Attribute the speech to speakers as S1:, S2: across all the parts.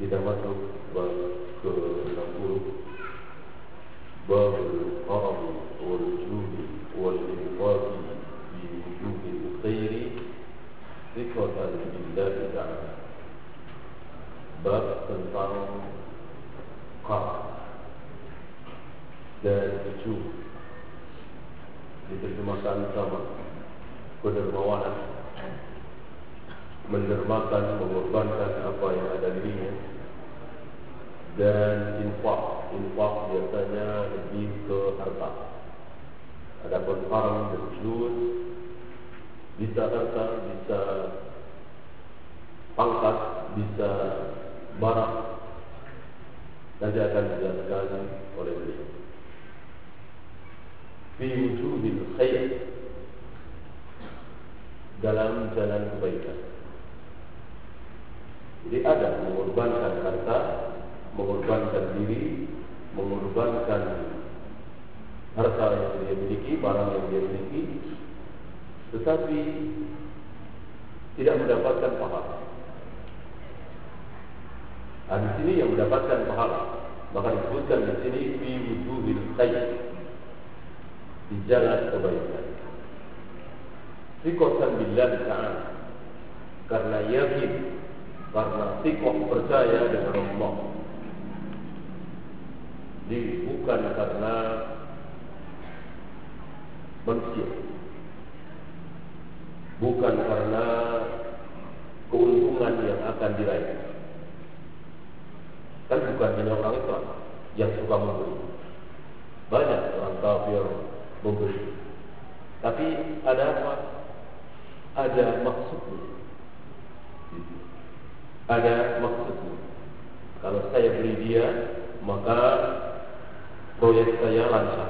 S1: Kita masuk bab ke-60, bab al-haram wal-judi wal-infaqi fi wujudi al-khairi thiqatan billahi ta'ala. Bab tentang qaram dan jud, diterjemahkan sama kedermawanan, mendermakan, mengorbankan apa yang ada dirinya. Dan infak biasanya lebih ke harta. Adapun haram dan jud bisa harta, bisa pangkat, bisa barang. Nanti akan dijelaskan oleh beliau. Fi wujudil khair, dalam jalan kebaikan. Jadi ada mengorbankan harta, mengorbankan diri, mengorbankan harta yang dia miliki, barang yang dia miliki, tetapi tidak mendapatkan pahala. Di sini yang mendapatkan pahala, maka disebutkan di sini fi wujudil khair, di jalan kebaikan. Thiqatan billahi ta'ala, karena yakin, karena thiqah, percaya dengan Allah. Jadi bukan karena manusia, bukan karena keuntungan yang akan diraih. Kan bukan hanya orang Islam yang suka memberi, banyak orang kafir memberi, tapi ada apa? Ada maksudnya. Ada maksudnya. Kalau saya beri dia, maka proyek saya lancar.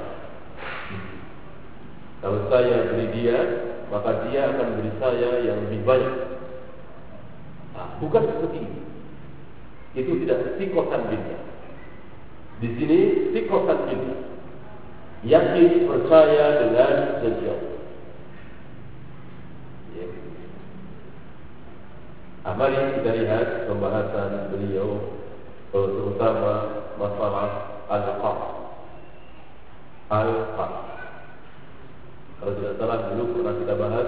S1: Kalau saya beri dia, maka dia akan beri saya yang lebih banyak. Bukan seperti itu. Itu tidak thiqatan billah. Di sini thiqatan billah, yakin, percaya dengan janji Allah. Mari kita lihat pembahasan beliau, terutama masalah al-qaf. Al-qaf, kalau tidak salah dulu pernah kita bahas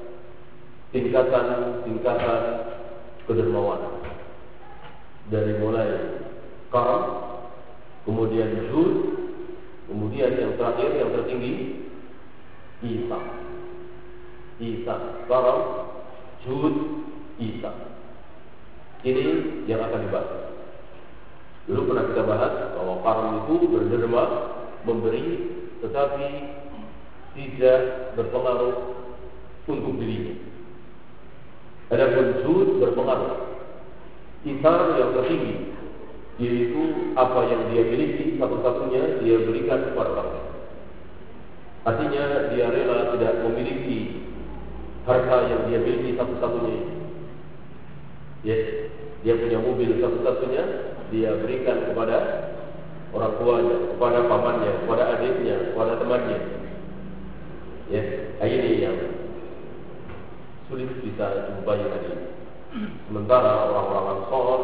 S1: tingkatan kedermawanan, dari mulai karam, kemudian jud, kemudian yang terakhir, yang tertinggi, ihsan. Karam, jud, ihsan. Ini yang akan dibahas. Dulu pernah kita bahas bahwa karam itu berderma, memberi, tetapi tidak berpengaruh untuk dirinya. Adapun jud berpengaruh. Ihsan yang tertinggi, yaitu apa yang dia miliki satu-satunya dia berikan kepada orang lain. Artinya dia rela tidak memiliki harta yang dia miliki satu-satunya. Dia punya mobil satu-satunya, dia berikan kepada orang tuanya, kepada pamannya, kepada adiknya, kepada temannya. Ini yang sulit kita jumpai tadi. Sementara orang-orang Ansar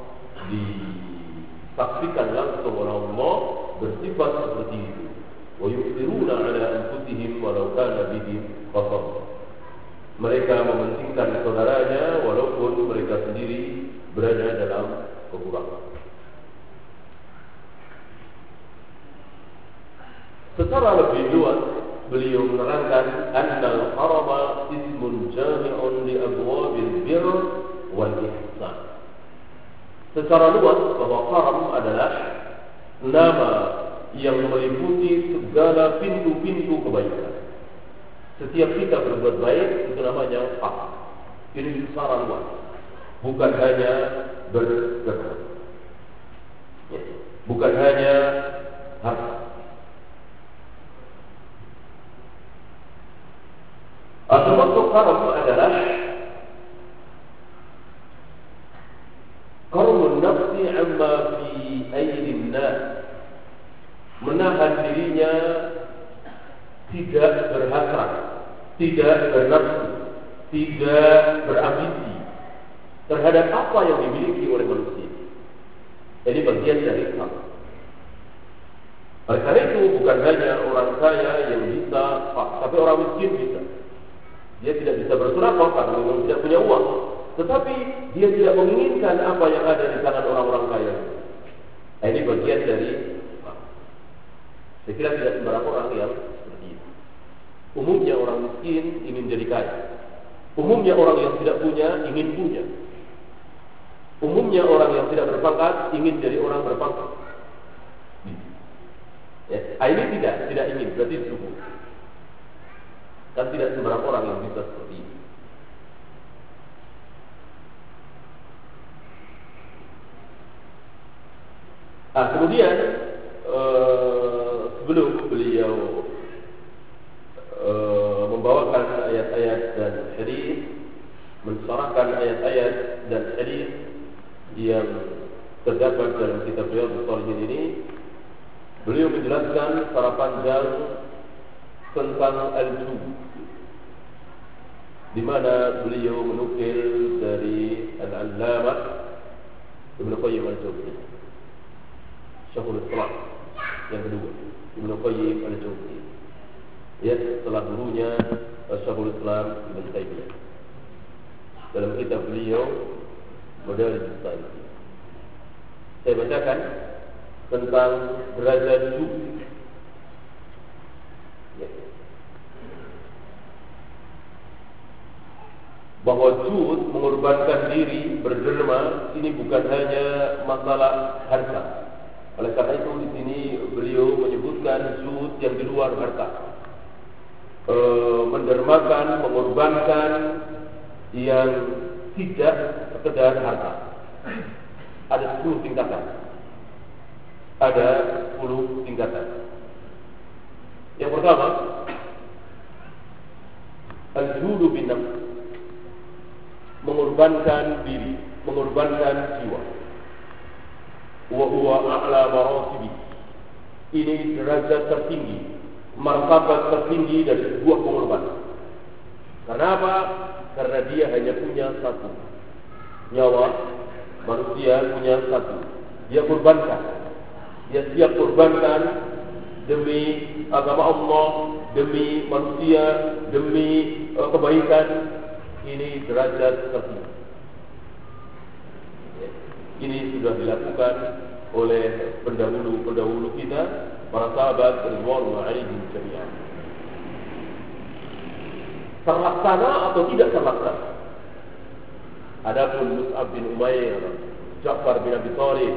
S1: disaksikan langsung oleh Allah bersifat seperti itu. Wa yu'thiruna 'ala anfusihim walau kana bihim khasasah. Mereka mementingkan saudaranya walaupun mereka sendiri berada dalam kekurangan. Secara lebih luas beliau menerangkan annal harama ismun jami'un li abwabil birr wal ihsan. Secara luas bahwa haram adalah nama yang meliputi segala pintu-pintu kebaikan. Setiap kita berbuat baik itu namanya haram. Ini secara luas, bukan hanya bersedekah, bukan hanya harta. Termasuk haram adalah qarmun nafsi amma fi aydin nas, menahan dirinya tidak berhasrat, tidak bernafsu, tidak berambisi terhadap apa yang dimiliki oleh manusia. Ini bagian dari hak. Oleh karena itu bukan hanya orang kaya yang bisa, tapi orang miskin bisa. Dia tidak bisa bersedekah karena memang tidak punya uang, tetapi dia tidak menginginkan apa yang ada di tangan orang-orang kaya. Ini bagian dari hak. Saya kira tidak sembarang orang yang seperti itu. Umumnya orang miskin ingin jadi kaya. Umumnya orang yang tidak punya ingin punya. Umumnya orang yang tidak berpangkat ingin jadi orang berpangkat. Ya, ini tidak ingin, berarti cukup. Dan tidak sembarang orang yang bisa seperti ini. Kemudian sebelum beliau membawakan ayat-ayat dan hadis, mensyarahkan ayat-ayat dan hadis yang terdapat dalam kitab Riyadhus Shalihin ini, beliau menjelaskan secara panjang tentang al-jud, di mana beliau menukil dari Al-Allamah Ibnu Qayyim al-Jauziyah, Syekhul Islam yang kedua, Ibnu Qayyim al-Jauziyah, ya, setelah gurunya Syekhul Islam Ibnu Taimiyah, dalam kitab beliau Madarijus Salikin. Saya bacakan tentang derajat jud. Ya. Bahwa jud, mengorbankan diri, berderma, ini bukan hanya masalah harta. Oleh karena itu di sini beliau menyebutkan jud yang di luar harta. Mendermakan, mengorbankan yang tidak sekedar harta. Ada 10 tingkatan. Ada 10 tingkatan. Yang pertama, al-judu bin nafs, mengorbankan diri, mengorbankan jiwa. Wa huwa a'la maratibi. Ini derajat tertinggi, martabat tertinggi dari sebuah pengorbanan. Kenapa? Karena dia hanya punya satu nyawa, manusia punya satu. Dia korbankan, dia siap korbankan demi agama Allah, demi manusia, demi kebaikan. Ini derajat tertinggi. Ini sudah dilakukan oleh pendahulu kita, para sahabat ridwanullah alaihim jami'an. Terlaksana atau tidak terlaksana? Adapun Mus'ab bin Umair, Ja'far bin Abi Thalib,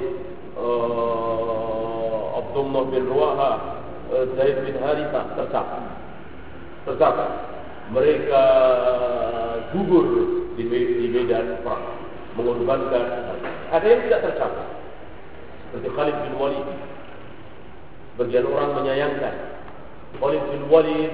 S1: Abdullah bin Ruwaha, Zaid bin Harithah tercapai. Mereka gugur di medan perang, mengorbankan. Ada yang tidak tercapai, seperti Khalid bin Walid. Sebagian orang menyayangkan Khalid bin Walid,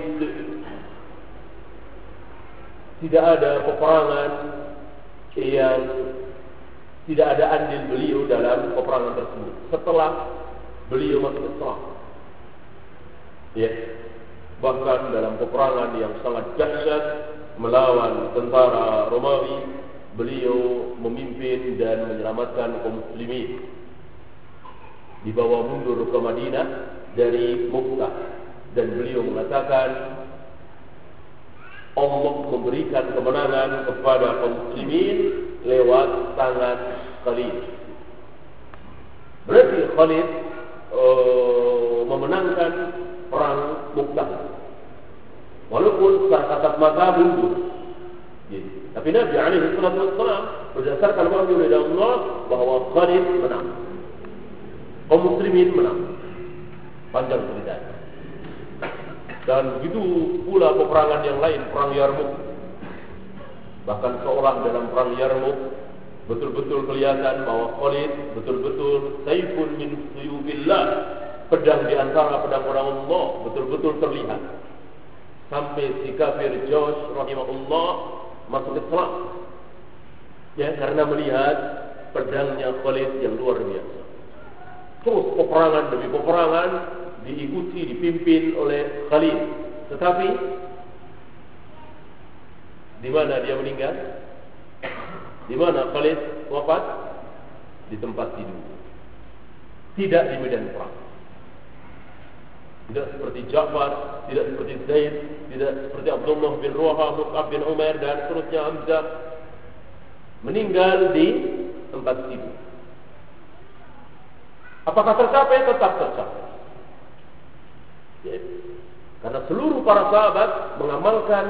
S1: tidak ada peperangan yang tidak ada andil beliau dalam peperangan tersebut setelah beliau masuk Islam. Ya, bahkan dalam peperangan yang sangat dahsyat melawan tentara Romawi, beliau memimpin dan menyelamatkan kaum muslimin. Dibawa mundur ke Madinah dari Mu'tah, dan beliau mengatakan Allah memberikan kemenangan kepada kaum muslimin lewat tangan Khalid. Berarti Khalid memenangkan perang Mu'tah, walaupun secara kasat mata mundur. Tapi Nabi alaihi salatu wassalam berdasarkan wahyu dari Allah bahwa Khalid menang, kaum muslimin menang. Panjang ceritanya. Dan begitu pula peperangan yang lain, perang Yarmuk. Bahkan seolah dalam perang Yarmuk betul-betul kelihatan bahwa Khalid betul-betul saifun min suyubillah, pedang di antara pedang orang Allah, betul-betul terlihat. Sampai si kafir Josh rahimahullah masuk Islam, ya, karena melihat pedangnya Khalid yang luar biasa. Terus peperangan demi peperangan diikuti, dipimpin oleh Khalid. Tetapi di mana dia meninggal? Di mana Khalid wafat? Di tempat tidur. tidak di medan perang. Tidak seperti Ja'far, tidak seperti Zaid, tidak seperti Abdullah bin Ruha, Mus'ab bin Umair dan seterusnya, Hamzah, meninggal di tempat sibuk. Apakah tercapai? Tetap tercapai. Ya. Karena seluruh para sahabat mengamalkan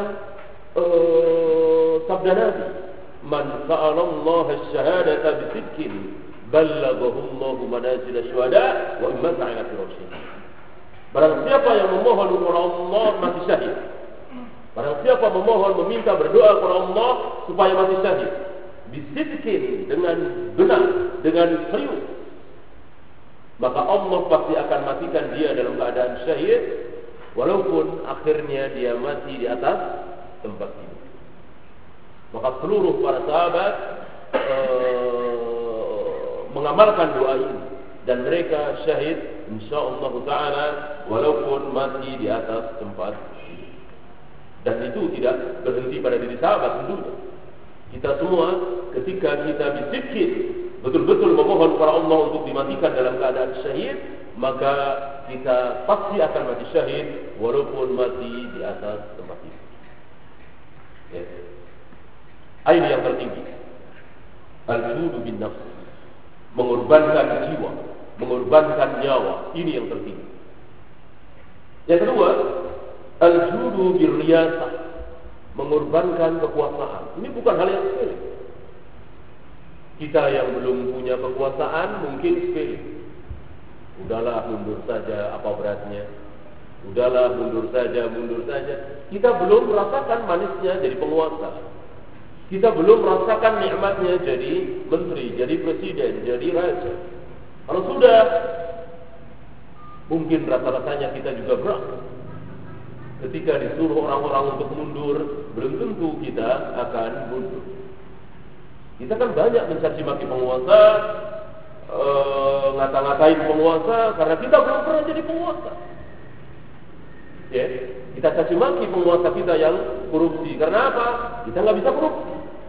S1: sabda Nabi, "Man sa'ala Allah asy-syahadata bisidqin, ballaghahu Allah manazil asy-syuhada wa imma ta'ala firasyin." Barang siapa yang memohon kepada Allah mati syahid. Barang siapa memohon, meminta, berdoa kepada Allah supaya mati syahid, bisidqin, dengan benar, dengan serius, maka Allah pasti akan matikan dia dalam keadaan syahid, walaupun akhirnya dia mati di atas tempat tidur. Maka seluruh para sahabat mengamalkan doa ini, dan mereka syahid insyaallah taala walaupun mati di atas tempat tidur. Dan itu tidak berhenti pada diri sahabat tentunya. Kita semua ketika kita bisikir betul-betul memohon kepada Allah untuk dimatikan dalam keadaan syahid, maka kita pasti akan mati syahid walaupun mati di atas tempat itu. Ya. Ini yang tertinggi. Al-judu bin nafs, mengorbankan jiwa, mengorbankan nyawa, ini yang tertinggi. Yang kedua, al-judu bir riyasah, mengorbankan kekuasaan. Ini bukan hal yang sepele. Kita yang belum punya kekuasaan mungkin sepele. Udahlah, mundur saja, apa beratnya? Udahlah, mundur saja, mundur saja. Kita belum merasakan manisnya jadi penguasa. Kita belum merasakan nikmatnya jadi menteri, jadi presiden, jadi raja. Kalau sudah, mungkin rasa-rasanya kita juga berat. Ketika disuruh orang-orang untuk mundur, belum tentu kita akan mundur. Kita kan banyak mencaci maki penguasa, ngata-ngatain penguasa karena kita belum pernah jadi penguasa. Ya, kita caci maki penguasa kita yang korupsi. Karena apa? Kita nggak bisa korupsi.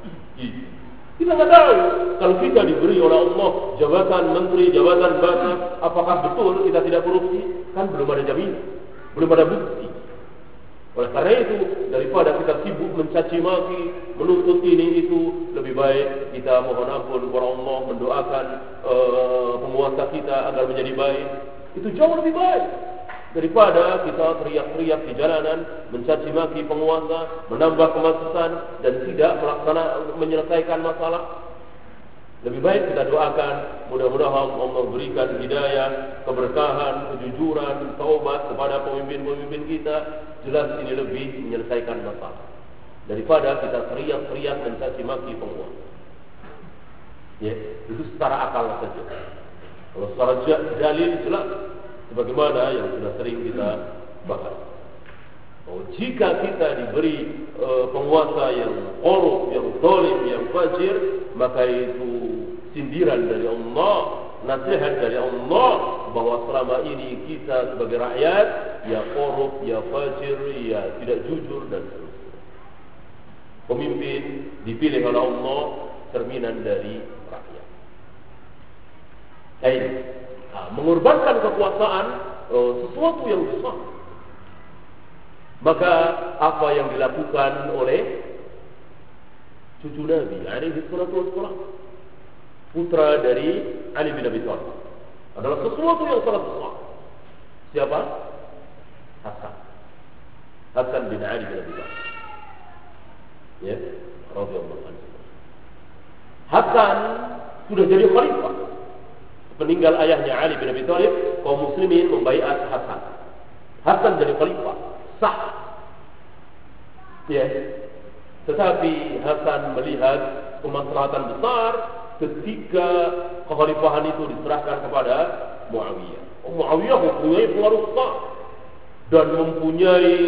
S1: Kita nggak tahu kalau kita diberi oleh Allah jabatan menteri, jabatan bata, apakah betul kita tidak korupsi? Kan belum ada jaminan, belum ada bukti. Oleh karena itu, daripada kita sibuk mencaci maki, menuntut ini itu, lebih baik kita mohon ampun kepada Allah, mendoakan penguasa kita agar menjadi baik. Itu jauh lebih baik daripada kita teriak-teriak di jalanan, mencaci maki penguasa, menambah kemacetan dan tidak menyelesaikan masalah. Lebih baik kita doakan, mudah-mudahan Allah berikan hidayah, keberkahan, kejujuran, taubat kepada pemimpin-pemimpin kita. Jelas ini lebih menyelesaikan masalah daripada kita teriak-teriak mencaci maki penguasa. Ya, itu secara akal saja. Kalau secara dalil jelas, sebagaimana yang sudah sering kita bahas. Oh, jika kita diberi penguasa yang korup, yang zalim, yang fajir, maka itu sindiran dari Allah, nasihat dari Allah bahwa selama ini kita sebagai rakyat ya korup, ya fajir, ya tidak jujur dan seterusnya. Pemimpin dipilih oleh Allah cerminan dari rakyat. Mengorbankan kekuasaan sesuatu yang besar. Maka apa yang dilakukan oleh cucu Nabi alaihi salatu wassalam, putra dari Ali bin Abi Thalib, adalah sesuatu yang sangat besar. Siapa? Hasan bin Ali bin Abi Thalib. Ya, radhiyallahu anhu. Hasan sudah jadi khalifah. Meninggal ayahnya Ali bin Abi Thalib, kaum muslimin membaiat Hasan. Hasan jadi khalifah, sah. Ya. Tetapi Hasan melihat kemaslahatan besar ketika kekhalifahan itu diserahkan kepada Muawiyah. Muawiyah mempunyai pengaruh besar dan mempunyai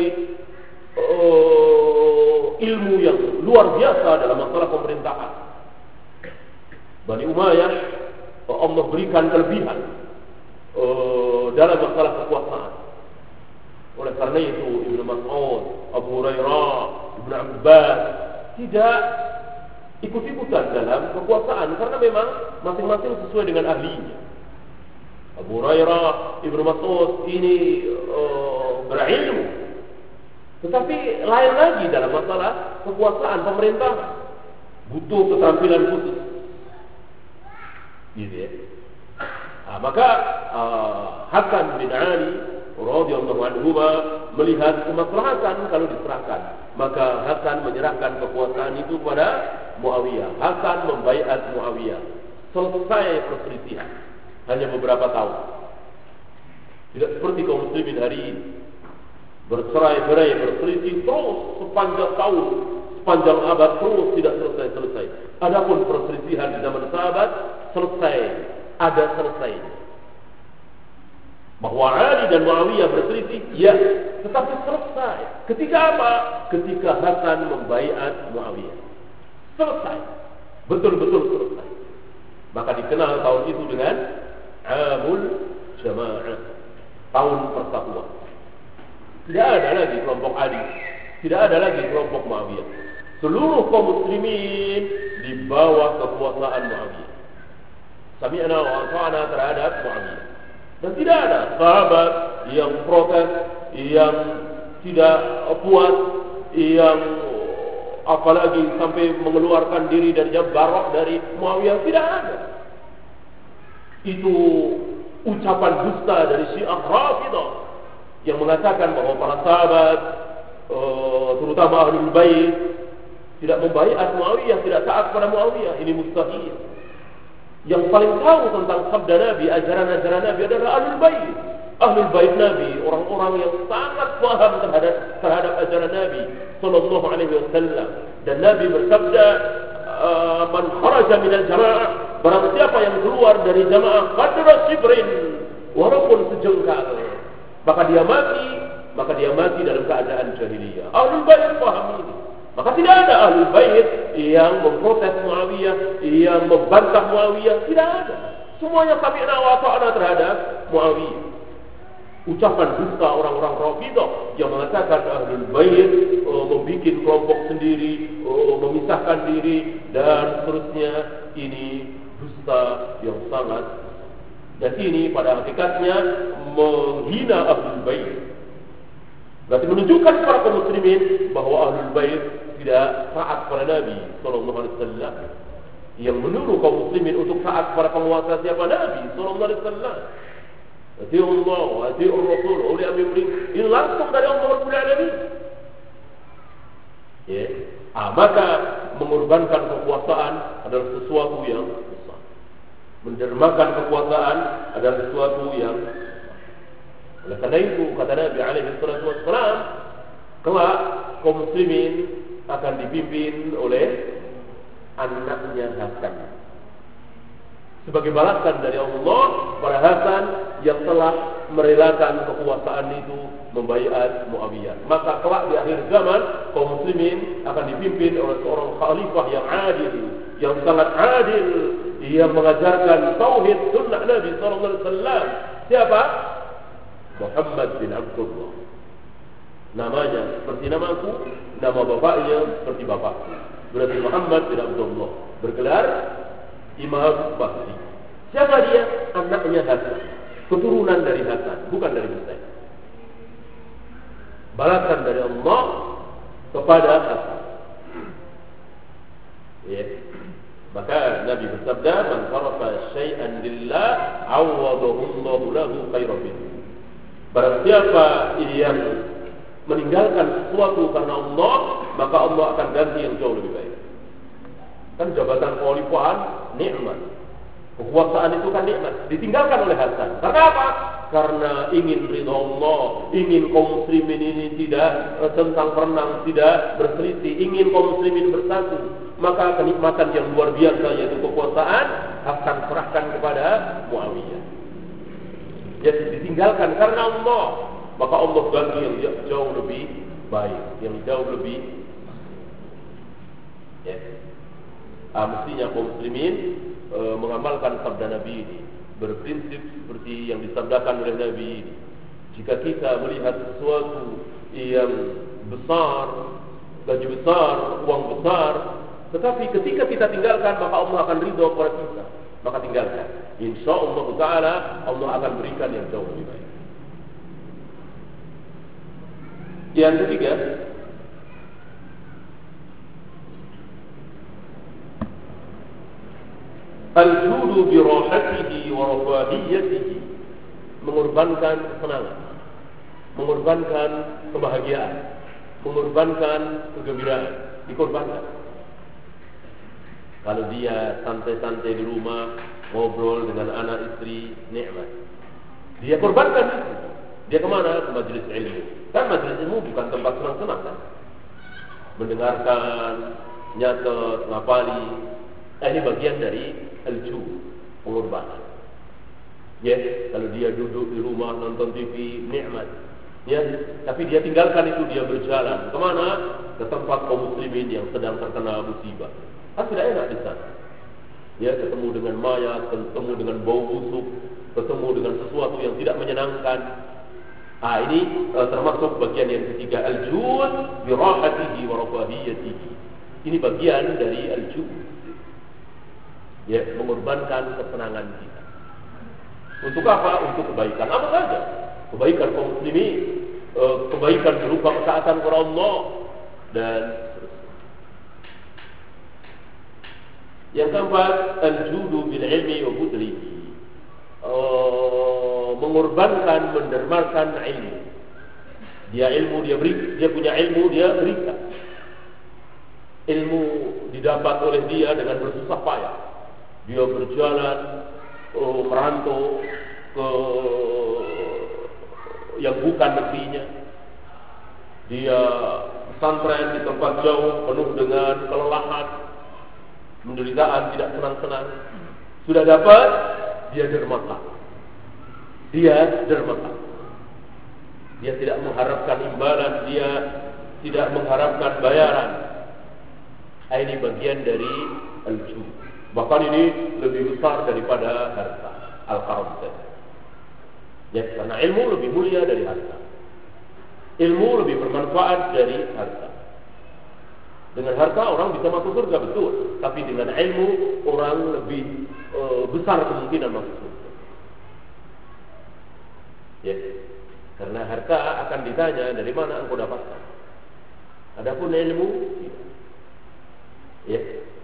S1: ilmu yang luar biasa dalam masalah pemerintahan. Bani Umayyah Allah berikan kelebihan dalam masalah kekuasaan. Oleh karena itu Ibnu Mas'ud, Abu Hurairah, Ibnu Abbas tidak ikut-ikutan dalam kekuasaan karena memang masing-masing sesuai dengan ahlinya. Abu Hurairah, Ibnu Mas'ud ini berilmu. Tetapi lain lagi dalam masalah kekuasaan pemerintah, butuh keterampilan khusus. Gitu ya. Maka Hasan bin Ali radhiyallahu anhu melihat kemaslahatan kalau diserahkan, maka Hasan menyerahkan kekuasaan itu kepada Muawiyah. Hasan membaiat Muawiyah. Selesai perselisihan hanya beberapa tahun. Tidak seperti kaum muslimin hari ini, bercerai-berai, berselisih terus sepanjang tahun, sepanjang abad terus tidak selesai-selesai. Adapun perselisihan di zaman sahabat selesai, ada selesainya. Bahwa Ali dan Muawiyah berselisih, ya, tetapi selesai. Ketika apa? Ketika Hasan membaiat Muawiyah. Selesai. Betul-betul selesai. Maka dikenal tahun itu dengan Amul Jama'ah, tahun persatuan. Tidak ada lagi kelompok Ali, tidak ada lagi kelompok Muawiyah. Seluruh kaum muslimin di bawah kekuasaan Muawiyah. Sami'na wa ata'na terhadap Muawiyah. Dan tidak ada sahabat yang protes, yang tidak puas, yang apalagi sampai mengeluarkan diri dari barok dari Muawiyah. Tidak ada. Itu ucapan dusta dari Syiah Rafidah yang mengatakan bahwa para sahabat, terutama Ahlul Bait, tidak membaiat Muawiyah, tidak taat pada Muawiyah. Ini mustahil. Yang paling tahu tentang sabda Nabi, ajaran-ajaran Nabi adalah Ahlul Bait. Ahlul Bait Nabi, orang-orang yang sangat paham terhadap ajaran Nabi sallallahu alaihi wasallam. Dan Nabi bersabda, man kharaja minal jamaah, barang siapa yang keluar dari jamaah qadra sibrin, walaupun sejengkal, maka dia mati dalam keadaan jahiliyah. Ahlul Bait paham ini. Maka tidak ada Ahlul Bait yang memprotes Muawiyah, yang membantah Muawiyah, tidak ada. Semuanya sami'na wa ata'na terhadap Muawiyah. Ucapan dusta orang-orang Rafidah yang mengatakan Ahlul Bait membuat kelompok sendiri, memisahkan diri dan seterusnya, ini dusta yang sangat, dan ini pada hakikatnya menghina Ahlul Bait. Berarti menunjukkan kepada kaum muslimin bahwa Ahlul Bait tidak taat pada Nabi sallallahu alaihi wasallam, yang menyuruh kaum muslimin untuk taat kepada penguasa siapa? Nabi sallallahu alaihi wasallam. Atiullah wa atiur Rasul uli amri, ini langsung dari Allah Rabbul Alamin. Ya, maka mengorbankan kekuasaan adalah sesuatu yang besar. Mendermakan kekuasaan adalah sesuatu yang besar. Oleh karena itu kata Nabi alaihi salatu wassalam, kelak kaum muslimin akan dipimpin oleh anaknya Hasan. Sebagai balasan dari Allah pada Hasan yang telah merelakan kekuasaan itu, membaiat Muawiyah. Maka kelak di akhir zaman kaum muslimin akan dipimpin oleh seorang khalifah yang adil, yang sangat adil, yang mengajarkan tauhid sunnah Nabi sallallahu alaihi wasallam. Siapa? Muhammad bin Abdullah. Namanya seperti namaku, nama bapaknya seperti bapakku. Berarti Muhammad bin Abdullah, bergelar Imam Bakri. Siapa dia? Anaknya Hasan, keturunan dari Hasan, bukan dari Husain. Balasan dari Allah kepada Hasan. Ya. Maka Nabi bersabda, "Man sarafa syai'an lillah, 'awwadahu Allahu lahu khairan minhu." Barang siapa yang meninggalkan sesuatu karena Allah, maka Allah akan ganti yang jauh lebih baik. Kan jabatan kekhalifahan nikmat, kekuasaan itu kan nikmat, ditinggalkan oleh Hasan. Karena apa? Karena ingin ridha Allah, ingin kaum muslimin ini tidak tentang perenang, tidak berselisih, ingin kaum muslimin bersatu. Maka kenikmatan yang luar biasa yaitu kekuasaan akan serahkan kepada Muawiyah. Jadi ditinggalkan karena Allah, maka Allah ganti yang jauh lebih baik, yang jauh lebih mestinya kaum muslimin mengamalkan sabda Nabi ini, berprinsip seperti yang disabdakan oleh Nabi ini. Jika kita melihat sesuatu yang besar, gaji besar, uang besar, tetapi ketika kita tinggalkan, maka Allah akan ridha kepada kita. maka tinggalkan. Insyaallah taala Allah akan berikan yang jauh lebih baik. Yang ketiga, al-judu bi rahatihi wa rafahiyatihi, mengorbankan kesenangan, mengorbankan kebahagiaan, mengorbankan kegembiraan, dikorbankan. Kalau dia santai-santai di rumah, ngobrol dengan anak istri, nikmat. Dia korbankan itu. Dia kemana? Ke majelis ilmu. Kan majelis ilmu bukan tempat senang-senang kan? Mendengarkan, nyatet, ngapali. Ini bagian dari al-ju, pengorbanan. Ya, kalau dia duduk di rumah nonton TV, nikmat. Ya, tapi dia tinggalkan itu, dia berjalan kemana? Ke tempat kaum muslimin yang sedang terkena musibah. Tidak enak di sana. Ya, ketemu dengan mayat, ketemu dengan bau busuk, ketemu dengan sesuatu yang tidak menyenangkan. Ini termasuk bagian yang ketiga, al-jud bi rahatihi wa rafahiyatihi. Ini bagian dari al-jud. Ya, mengorbankan kesenangan kita. Untuk apa? Untuk kebaikan apa saja. Kebaikan kaum muslimin, kebaikan berupa ketaatan kepada Allah dan yang keempat, al-judu bil ilmi wa budlihi, mengorbankan, mendermakan ilmu. Dia ilmu, dia beri, dia punya ilmu, dia berikan. Ilmu didapat oleh dia dengan bersusah payah. Dia berjalan, merantau ke yang bukan negerinya. Dia pesantren di tempat jauh, penuh dengan kelelahan, penderitaan, tidak senang-senang. Sudah dapat, dia dermakan. Dia dermakan. Dia tidak mengharapkan imbalan, dia tidak mengharapkan bayaran. Ini bagian dari al-jud. Bahkan ini lebih besar daripada harta. Al-karam. Ya, karena ilmu lebih mulia dari harta. Ilmu lebih bermanfaat dari harta. Dengan harta orang bisa masuk surga, betul. Tapi dengan ilmu orang lebih besar kemungkinan masuk surga. Ya, karena harta akan ditanya dari mana engkau dapatkan. Adapun ilmu, ya,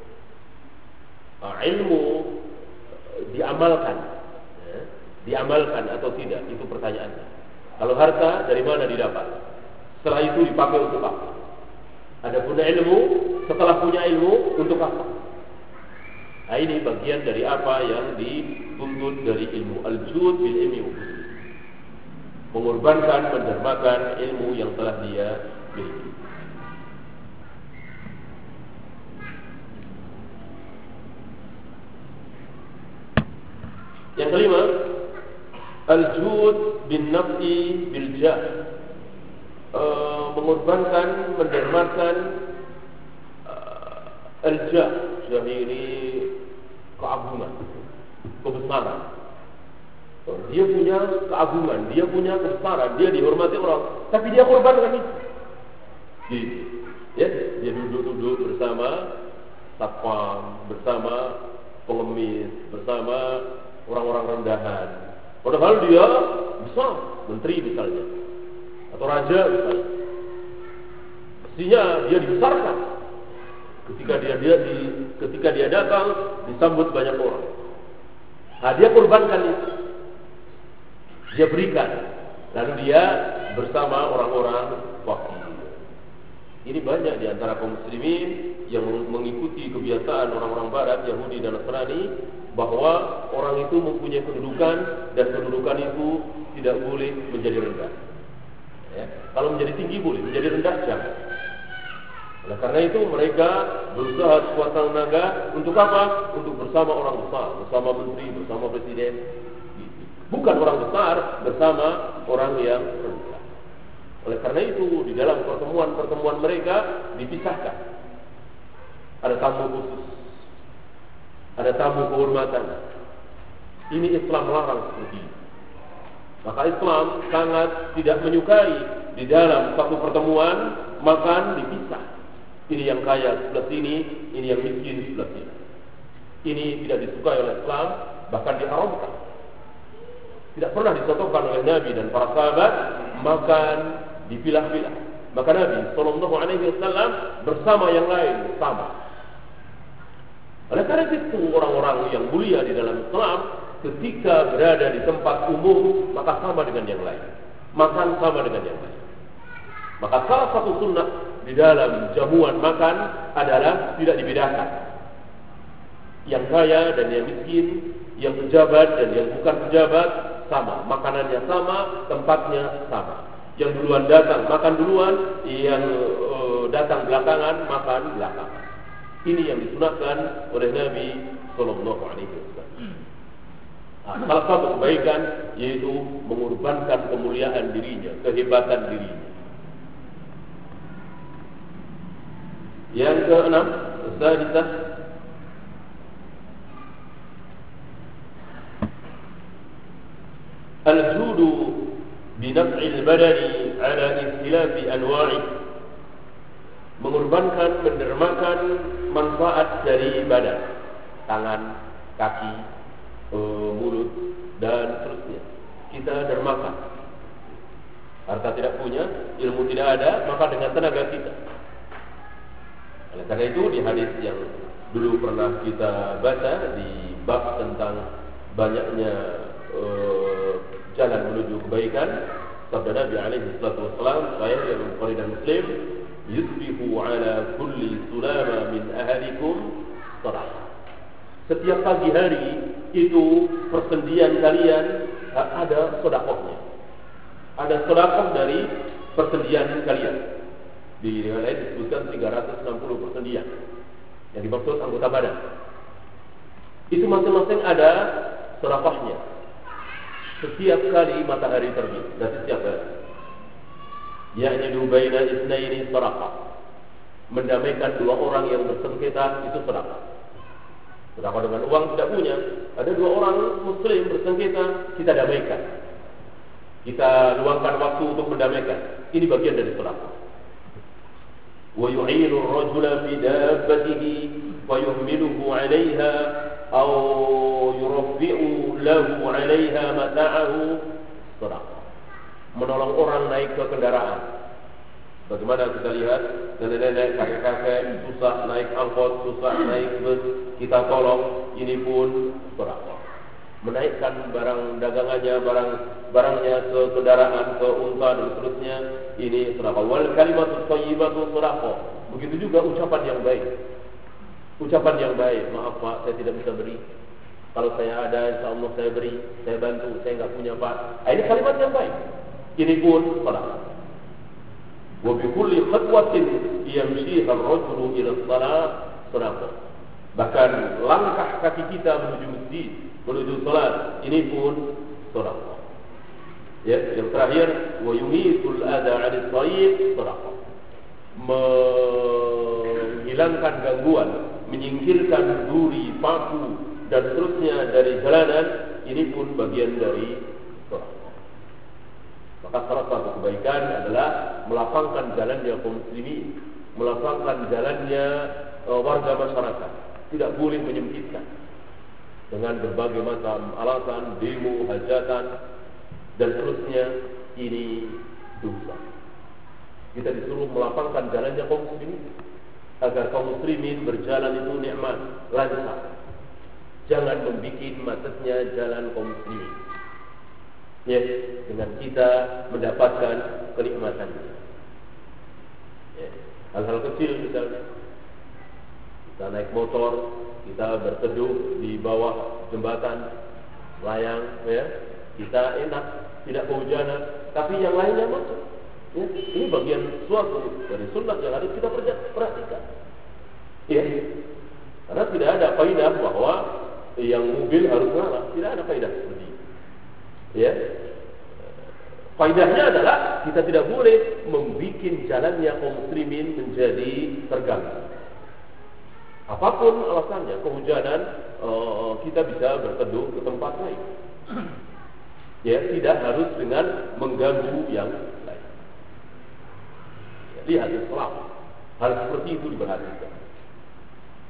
S1: ilmu diamalkan, ya, diamalkan atau tidak, itu pertanyaannya. Kalau harta dari mana didapat? Setelah itu dipakai untuk apa? Adapun ilmu, setelah punya ilmu, untuk apa? Ini bagian dari apa yang dituntut dari ilmu. Al-jud bil ilmi, mengorbankan, mendermakan ilmu yang telah dia miliki. Yang kelima, al-jud bin naf'i bil jah, mengorbankan, mendermakan al-jah. Jah ini keagungan, kebesaran. Dia punya keagungan, dia punya kebesaran, dia dihormati orang, tapi dia korbankan itu. Gitu. Ya, dia duduk-duduk bersama satpam, bersama pengemis, bersama orang-orang rendahan. Padahal dia besar, menteri misalnya, atau raja misalnya. Mestinya dia dibesarkan. Ketika dia datang, disambut banyak orang. Dia korbankan itu. Dia berikan. Lalu dia bersama orang-orang fakir. Ini banyak di antara kaum muslimin yang mengikuti kebiasaan orang-orang barat, Yahudi dan Nasrani, bahwa orang itu mempunyai kedudukan dan kedudukan itu tidak boleh menjadi rendah. Ya. Kalau menjadi tinggi boleh, menjadi rendah jangan. Oleh karena itu mereka berusaha sekuat tenaga untuk apa? Untuk bersama orang besar, bersama menteri, bersama presiden. Bukan orang besar bersama orang yang rendah. Oleh karena itu di dalam pertemuan-pertemuan mereka dipisahkan. Ada tamu khusus, ada tamu kehormatan. Ini Islam larang seperti ini. Maka Islam sangat tidak menyukai di dalam satu pertemuan makan dipisah. Ini yang kaya sebelah sini, ini yang miskin sebelah sini. Ini tidak disukai oleh Islam, bahkan diharamkan. Tidak pernah dicontohkan oleh Nabi dan para sahabat makan dipilah-pilah. Maka Nabi Sallallahu Alaihi Wasallam bersama yang lain sama. Oleh karena itu orang-orang yang mulia di dalam Islam ketika berada di tempat umum maka sama dengan yang lain, makan sama dengan yang lain. Maka salah satu sunnah di dalam jamuan makan adalah tidak dibedakan. Yang kaya dan yang miskin, yang pejabat dan yang bukan pejabat sama, makanannya sama, tempatnya sama. Yang duluan datang makan duluan, yang datang belakangan makan belakangan. Ini yang disunahkan oleh Nabi Sallallahu Alaihi Wasallam. Salah satu kebaikan yaitu mengorbankan kemuliaan dirinya, kehebatan dirinya. Yang keenam, sadisah, al-judu binaf'il badani ala ikhtilafi anwa'i, mengorbankan, mendermakan manfaat dari badan, tangan, kaki, mulut dan seterusnya. Kita dermakan. Harta tidak punya, ilmu tidak ada, maka dengan tenaga kita. Oleh karena itu di hadis yang dulu pernah kita baca di bab tentang banyaknya jalan menuju kebaikan, sabda Nabi alaihi salatu wasallam, saya yang Bukhari dan Muslim, yusbihu ala kulli sulama min ahadikum sadaqah. Setiap pagi hari itu persendian kalian ada sedekahnya. Ada sedekah dari persendian kalian. Di riwayat lain disebutkan 360 persendian. Yang dimaksud anggota badan. Itu masing-masing ada sedekahnya. Setiap kali matahari terbit, dan setiap hari. Ya'nidu baina itsnaini sadaqah. Mendamaikan dua orang yang bersengketa itu sedekah. Sedekah dengan uang tidak punya. Ada dua orang muslim bersengketa, kita damaikan. Kita luangkan waktu untuk mendamaikan. Ini bagian dari sedekah. Wa yu'inu ar-rajula fi dabbatihi wa yuhmiluhu 'alayha aw yuraffi'u lahu 'alayha mata'ahu sedekah. Menolong orang naik ke kendaraan. Bagaimana kita lihat nenek-nenek, kakek-kakek susah naik angkot, susah naik bus, kita tolong, ini pun sedekah. Menaikkan barang dagangannya, barangnya ke kendaraan, ke unta dan seterusnya, ini sedekah. Wal kalimatu thayyibatu sedekah. Begitu juga ucapan yang baik. Ucapan yang baik, maaf Pak, saya tidak bisa beri. Kalau saya ada, insyaallah saya beri, saya bantu, saya enggak punya Pak. Ini kalimat yang baik. Ini pun sedekah. Wa bi kulli khatwatin yamshiha ar-rajulu ila as-salat sedekah. Bahkan langkah kaki kita menuju masjid, menuju salat, ini pun sedekah. Ya, yang terakhir, wa yumitul adha 'anil tariq sedekah. Menghilangkan gangguan, menyingkirkan duri, paku dan seterusnya dari jalanan, ini pun bagian dari sedekah. Maka salah satu kebaikan adalah melapangkan jalannya kaum muslimin, melapangkan jalannya warga masyarakat. Tidak boleh menyempitkan dengan berbagai macam alasan, demo, hajatan dan seterusnya. Ini dosa. Kita disuruh melapangkan jalannya kaum muslimin agar kaum muslimin berjalan itu nikmat, lancar. Jangan membuat macetnya jalan kaum muslimin. Ya, dengan kita mendapatkan kenikmatannya. Ya, hal-hal kecil misalnya, kita naik motor, kita berteduh di bawah jembatan layang, ya, kita enak, tidak kehujanan, tapi yang lainnya macet. Ya, ini bagian suatu dari sunnah yang harus kita perhatikan. Ya, karena tidak ada kaidah bahwa yang mobil harus ngalah, tidak ada kaidah seperti itu. Ya, faedahnya adalah kita tidak boleh membuat jalannya kaum muslimin menjadi terganggu. Apapun alasannya, kehujanan, kita bisa berteduh ke tempat lain. Ya, tidak harus dengan mengganggu yang lain. Ya, lihat Islam, hal seperti itu diperhatikan.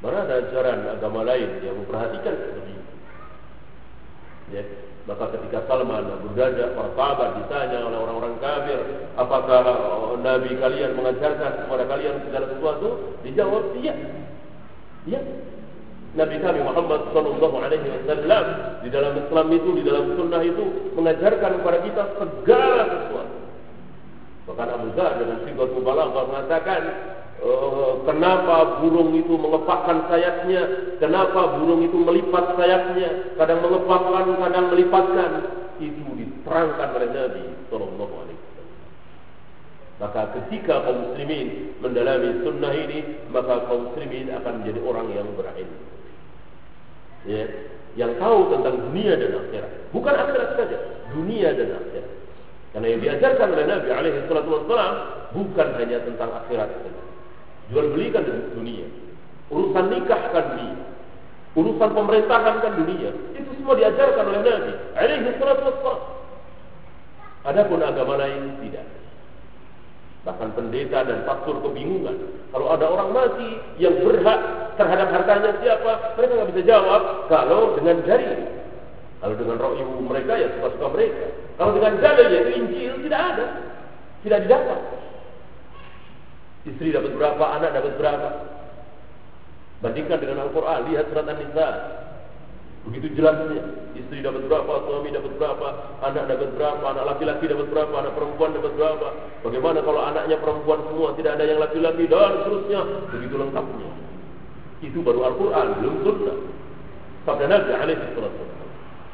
S1: Mana ada ajaran agama lain yang memperhatikan seperti itu? Ya. Maka ketika Salman berdadak para sahabat ditanya oleh orang-orang kafir, apakah Nabi kalian mengajarkan kepada kalian segala sesuatu? Dijawab, iya. Ya. Nabi kami Muhammad sallallahu alaihi wasallam di dalam Islam itu, di dalam sunnah itu mengajarkan kepada kita segala sesuatu. Bahkan Abu Dzar dengan sigat mubalaghah mengatakan, kenapa burung itu mengepakkan sayapnya, kenapa burung itu melipat sayapnya, kadang mengepakkan, kadang melipatkan. Itu diterangkan oleh Nabi sallallahu alaihi wasallam. Maka ketika kaum muslimin mendalami sunnah ini, maka kaum muslimin akan menjadi orang yang berilmu. Ya, yang tahu tentang dunia dan akhirat, bukan akhirat saja, dunia dan akhirat. Karena yang diajarkan oleh Nabi alaihi salatu wassalam bukan hanya tentang akhirat saja. Jual belikan dunia, urusan nikah kan dunia, urusan pemerintahan kan dunia. Itu semua diajarkan oleh Nabi alaihi salatu wassalam. Adapun agama lain tidak. Bahkan pendeta dan pastor kebingungan. Kalau ada orang mati yang berhak terhadap hartanya siapa, mereka nggak bisa jawab. Kalau dengan jari, kalau dengan roh ibu mereka ya suka-suka mereka. Kalau dengan dalil yaitu Injil tidak ada, tidak didapat. Istri dapat berapa, anak dapat berapa. Bandingkan dengan Al-Quran, lihat surat An-Nisa. Begitu jelasnya, istri dapat berapa, suami dapat berapa, anak dapat berapa, anak laki-laki dapat berapa, anak perempuan dapat berapa. Bagaimana kalau anaknya perempuan semua, tidak ada yang laki-laki, dan seterusnya. Begitu lengkapnya. Itu baru Al-Quran, belum sunnah. Sabda Nabi alaihi salatu wassalam.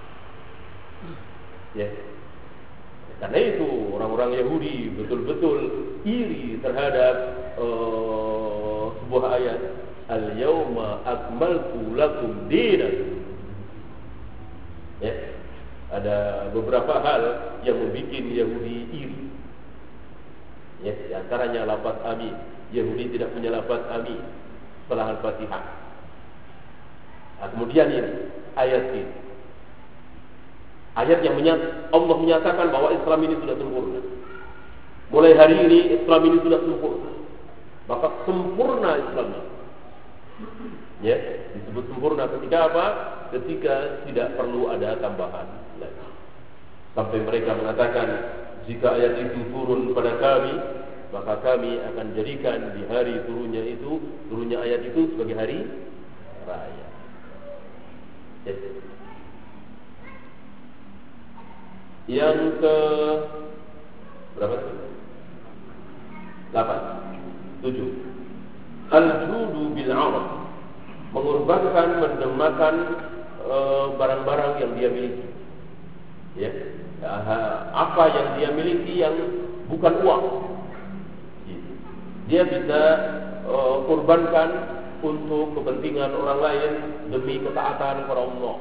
S1: Ya. Karena itu orang-orang Yahudi betul-betul iri terhadap sebuah ayat, Al-yawma akmaltu lakum dinakum. Ya, ada beberapa hal yang membuat Yahudi iri. Ya, di antaranya lafaz amin. Yahudi tidak punya lafaz amin setelah Al-Fatihah. Nah, kemudian ini ayat ini. Ayat yang Allah menyatakan bahwa Islam ini sudah sempurna. Mulai hari ini Islam ini sudah sempurna. Maka sempurna Islam ini. Ya, disebut sempurna ketika apa? Ketika tidak perlu ada tambahan lagi. Sampai mereka mengatakan, jika ayat itu turun pada kami, maka kami akan jadikan di hari turunnya ayat itu sebagai hari raya. Yes. Yang ke berapa? 8, 7. Al-judu bil 'arab, mengorbankan, mendemakan barang-barang yang dia miliki. Ya, apa yang dia miliki yang bukan uang, dia bisa korbankan untuk kepentingan orang lain demi ketaatan kepada Allah.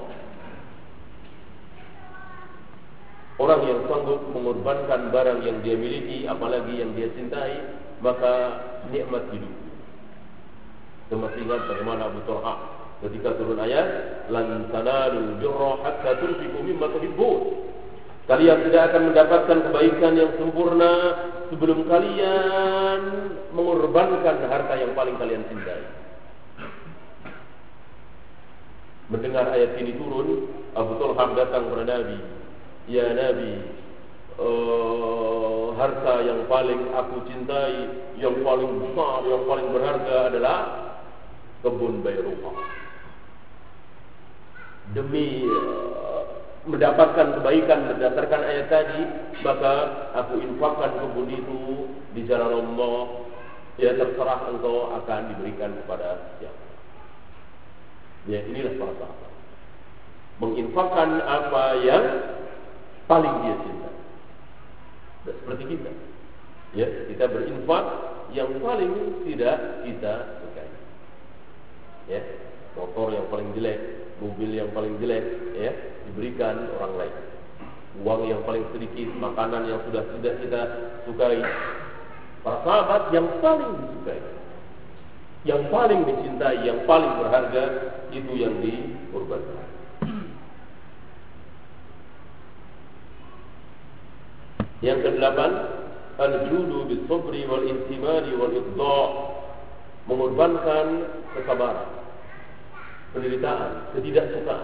S1: Orang yang sanggup mengorbankan barang yang dia miliki, apalagi yang dia cintai, maka nikmat hidup. Masih ingat bagaimana Abu Talha ketika turun ayat, lan tanalu birra hatta tunfiqu mimma tuhibbun. Kalian tidak akan mendapatkan kebaikan yang sempurna sebelum kalian mengorbankan harta yang paling kalian cintai. Mendengar ayat ini turun, Abu Talha datang kepada Nabi. Ya Nabi, harta yang paling aku cintai, yang paling besar, yang paling berharga adalah kebun Bairuqa. Demi mendapatkan kebaikan berdasarkan ayat tadi, maka aku infakkan kebun itu di jalan Allah. Ya, terserah engkau akan diberikan kepada siapa. Ya, inilah para sahabat, menginfakkan apa yang paling dia cinta. Dan seperti kita, ya, kita berinfak yang paling tidak kita sukai. Ya, motor yang paling jelek, mobil yang paling jelek, ya, diberikan orang lain. Uang yang paling sedikit, makanan yang sudah tidak kita sukai. Para sahabat yang paling disukai, yang paling dicintai, yang paling berharga, itu yang dikorbankan. Yang ke-8, al-judu bis-sabri wal-ihtimali wal-idda', mengorbankan kesabaran, penderitaan, ketidaksukaan.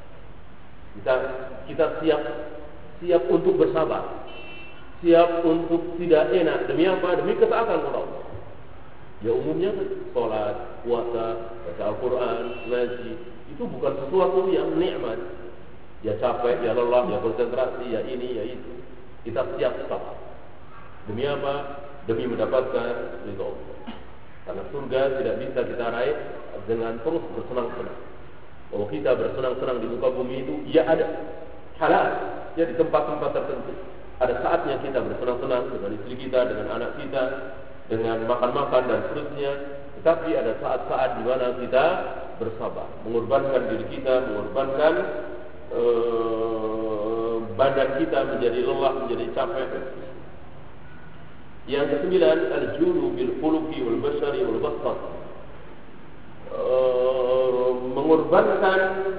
S1: Kita siap untuk bersabar, siap untuk tidak enak. Demi apa? Demi ketaatan kepada Allah. Ya umumnya sholat, puasa, baca Al-Quran, ngaji, itu bukan sesuatu yang nikmat. Ya capek, ya lelah, ya konsentrasi, ya ini, ya itu. Kita siap sabar. Demi apa? Demi mendapatkan ridha Allah. Karena surga tidak bisa kita raih dengan terus bersenang-senang. Kalau kita bersenang-senang di muka bumi itu, ya ada halal, ya di tempat-tempat tertentu. Ada saatnya kita bersenang-senang dengan istri kita, dengan anak kita, dengan makan-makan dan seterusnya. Tetapi ada saat-saat di mana kita bersabar, mengorbankan diri kita, mengorbankan badan kita menjadi lelah, menjadi capek. Yang kesembilan, al-judu bil khuluqi wal bashari wal basar. Mengorbankan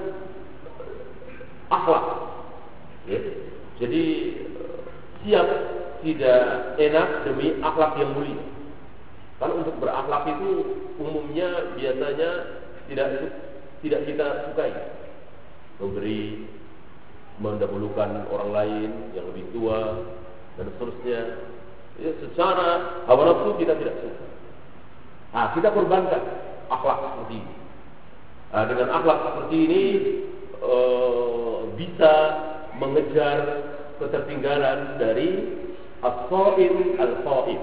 S1: akhlak. Ya. Jadi siap tidak enak demi akhlak yang mulia. Karena untuk berakhlak itu umumnya biasanya tidak kita sukai. Memberi, mendahulukan orang lain yang lebih tua dan seterusnya. Ya, secara hawa nafsu kita tidak suka. Kita korbankan akhlak seperti ini. Dengan akhlak seperti ini bisa mengejar ketertinggalan dari as-shaim al-qaim,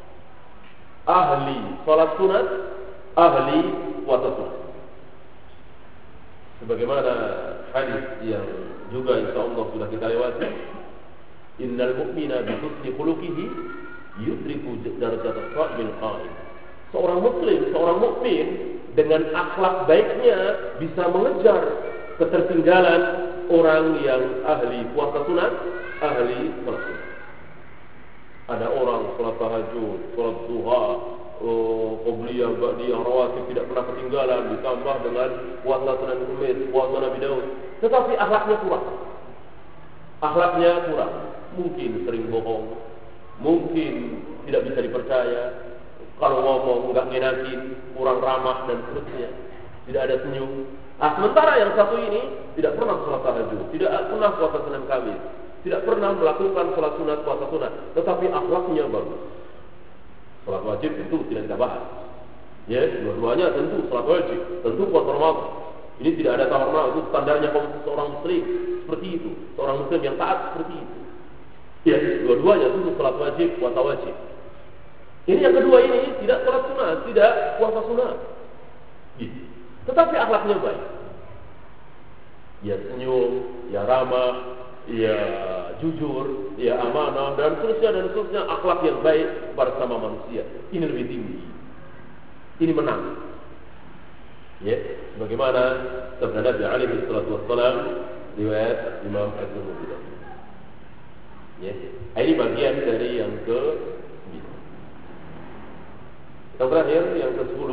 S1: ahli salat sunat, ahli puasa sunat. Sebagaimana hadis yang juga insyaallah sudah kita lewati, innal mu'mina bi husni khuluqihi yudriku darajat as-shaim al-qaim. Seorang muslim, seorang mukmin dengan akhlak baiknya bisa mengejar ketertinggalan orang yang ahli puasa sunat, ahli salat sunat. Ada orang salat tahajud, salat duha, qobliyah, ba'diyah, rawatib tidak pernah ketinggalan, ditambah dengan puasa Senin Kamis, puasa Nabi Daud. Tetapi akhlaknya kurang. Akhlaknya kurang. Mungkin sering bohong, mungkin tidak bisa dipercaya. Kalau ngomong enggak ngenakin, kurang ramah dan seterusnya. Tidak ada senyum. Sementara yang satu ini tidak pernah salat tahajud, tidak pernah puasa Senin Kamis, tidak pernah melakukan salat sunat, puasa sunat, tetapi akhlaknya bagus. Salat wajib itu tidak kita bahas. Ya, dua-duanya tentu salat wajib, tentu puasa Ramadan. Ini tidak ada tawar-menawar, itu standarnya seorang muslim seperti itu, seorang muslim yang taat seperti itu. Ya, dua-duanya tentu salat wajib, puasa wajib. Ini yang kedua ini tidak salat sunat, tidak puasa sunat. Tetapi akhlaknya baik. Ya senyum, ya ramah, ya jujur, ya amanah dan seterusnya akhlak yang baik bersama manusia. Ini lebih tinggi. Ini menang. Ya, sebagaimana sabda Nabi alaihi salatu wassalam riwayat Imam Az-Zuhri. Ya, ini bagian dari yang ke-9. Yang terakhir, yang ke-10,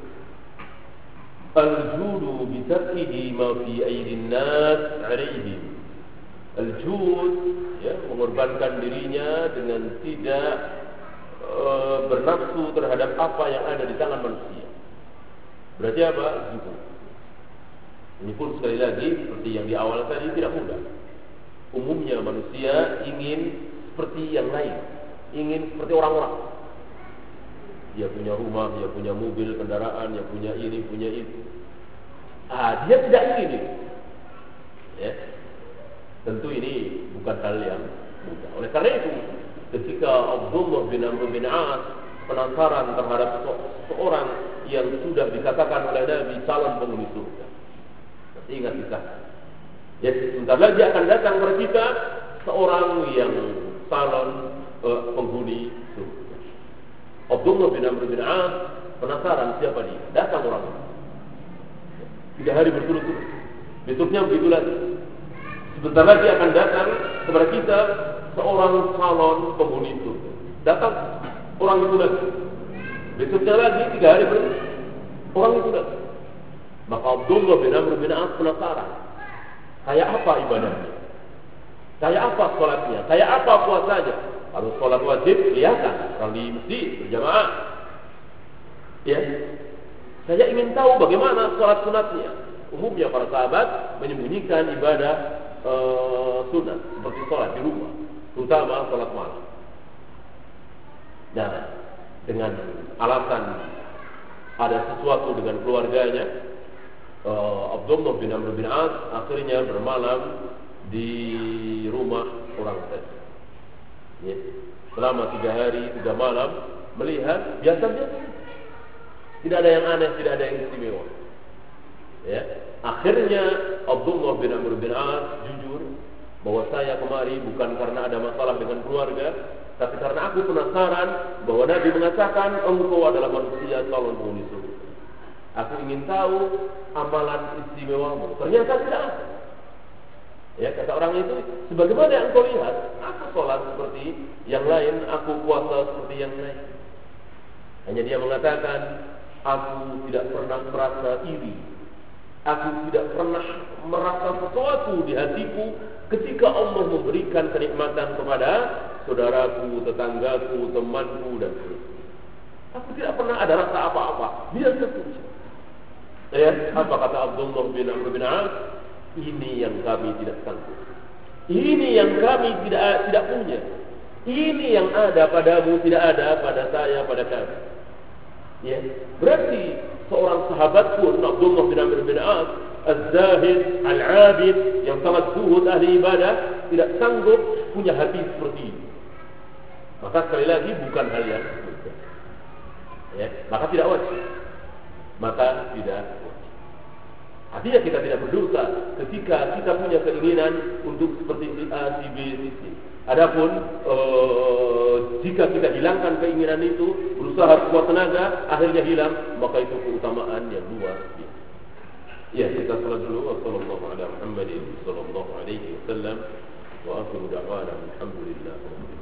S1: al-judu bitarkihi ma fi aydin nas 'alaihim. Al-jud, ya, mengorbankan dirinya dengan tidak bernafsu terhadap apa yang ada di tangan manusia. Berarti apa? Zuhud. Ini pun sekali lagi seperti yang di awal tadi tidak mudah. Umumnya manusia ingin seperti yang lain, ingin seperti orang-orang. Dia punya rumah, dia punya mobil, kendaraan, dia punya ini, punya itu. Dia tidak ingin itu. Ya. Tentu ini bukan hal yang mudah. Oleh karena itu, ketika Abdullah bin Amr bin As penasaran terhadap seorang yang sudah dikatakan oleh Nabi calon penghuni surga. Masih ingat kisah? Ya, sebentar lagi akan datang kepada kita seorang yang calon penghuni surga. Abdullah bin Amr bin As penasaran siapa dia. Datang orang itu. 3 hari berturut-turut. Besoknya begitu lagi. Sebentar lagi akan datang kepada kita seorang calon penghuni surga. Datang orang itu lagi. Besoknya lagi 3 hari berturut-turut. Orang itu lagi. Maka Abdullah bin Amr bin As penasaran. Kayak apa ibadahnya? Kayak apa sholatnya? Kayak apa puasanya? Kalau sholat wajib, kelihatan orang di masjid berjamaah. Ya, saya ingin tahu bagaimana sholat sunatnya, Umumnya para sahabat menyembunyikan ibadah sunat seperti sholat di rumah, terutama sholat malam. Nah, dengan alasan ada sesuatu dengan keluarganya, Abdullah bin Amr bin As akhirnya bermalam di rumah orang tadi. Ya. Selama 3 hari 3 malam melihat biasa-biasa, tidak ada yang aneh, tidak ada yang istimewa. Ya. Akhirnya Abdullah bin Amr bin As jujur bahwa saya kemari bukan karena ada masalah dengan keluarga, tapi karena aku penasaran bahwa Nabi mengatakan engkau adalah manusia calon penghuni surga. Aku ingin tahu amalan istimewamu. Ternyata tidak ada. Ya, kata orang itu, sebagaimana yang engkau lihat, aku sholat seperti yang lain, aku puasa seperti yang lain. Hanya dia mengatakan, aku tidak pernah merasa iri, aku tidak pernah merasa sesuatu di hatiku ketika Allah memberikan kenikmatan kepada saudaraku, tetanggaku, temanku, dan seterusnya. Aku tidak pernah ada rasa apa-apa, biasa saja. Ya, apa kata Abdullah bin Amr bin As? Ini yang kami tidak sanggup. Ini yang kami tidak punya. Ini yang ada padamu tidak ada pada saya, pada kami. Ya, berarti seorang sahabat pun Abdullah bin Amr bin As, az-zahid, al-abid, yang sangat zuhud ahli ibadah, tidak sanggup punya hati seperti ini. Maka sekali lagi bukan hal yang mudah. Ya, maka tidak wajib. Maka tidak wajib. Artinya kita tidak berdosa ketika kita punya keinginan untuk seperti si A, si B, si C. Adapun jika kita hilangkan keinginan itu, berusaha kuat tenaga, akhirnya hilang, maka itu keutamaan yang luar biasa. Ya, kita salat dulu. Wassallallahu ala Muhammadin sallallahu alaihi wasallam wa akhiru da'wana alhamdulillah.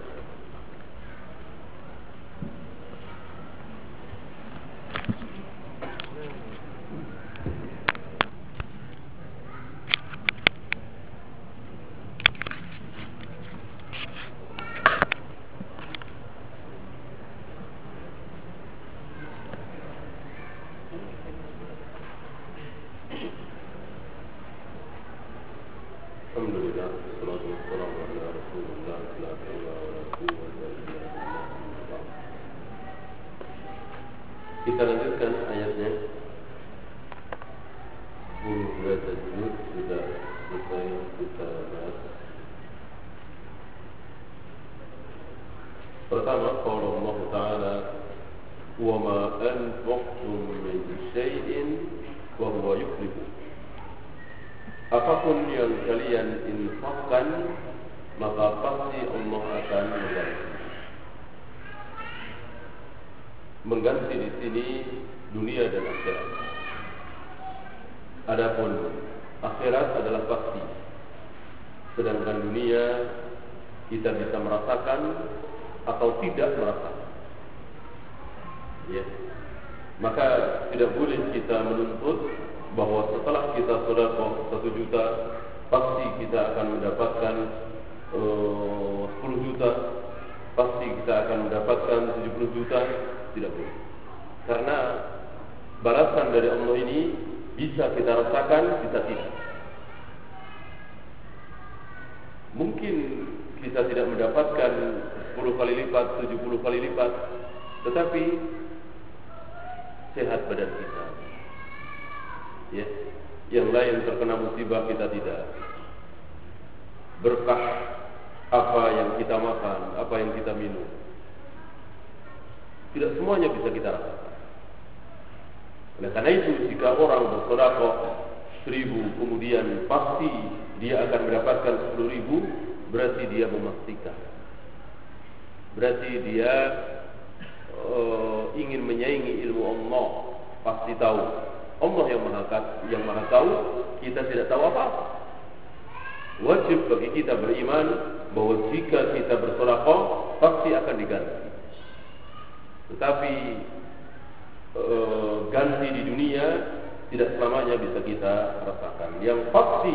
S1: Kita lanjutkan ayatnya. 10 tajwid sudah selesai kita bahas. Pertama, qala Allah Ta'ala, "Wa ma anfaqtum min syai'in wa huwa yukhlifu." Apapun yang kalian infakkan, maka pasti Allah akan mengganti. Mengganti di sini dunia dan akhirat. Adapun akhirat adalah pasti, sedangkan dunia kita bisa merasakan atau tidak merasakan. Ya. Maka tidak boleh kita menuntut bahwa setelah kita sedekah 1 juta pasti kita akan mendapatkan 10 juta, pasti kita akan mendapatkan 70 juta. Tidak boleh. Karena balasan dari Allah ini bisa kita rasakan, bisa tidak. Mungkin kita tidak mendapatkan 10 kali lipat, 70 kali lipat, tetapi sehat badan kita. Ya, yang lain terkena musibah, kita tidak. Berkah apa yang kita makan, apa yang kita minum, tidak semuanya bisa kita rasakan. Oleh karena itu, jika orang bersedekah 1.000, kemudian pasti dia akan mendapatkan 10.000, berarti dia memastikan. Berarti dia ingin menyaingi ilmu Allah. Pasti tahu. Allah yang maha tahu, kita tidak tahu apa-apa. Wajib bagi kita beriman bahwa jika kita bersedekah pasti akan diganti. Tetapi ganti di dunia tidak selamanya bisa kita rasakan. Yang pasti,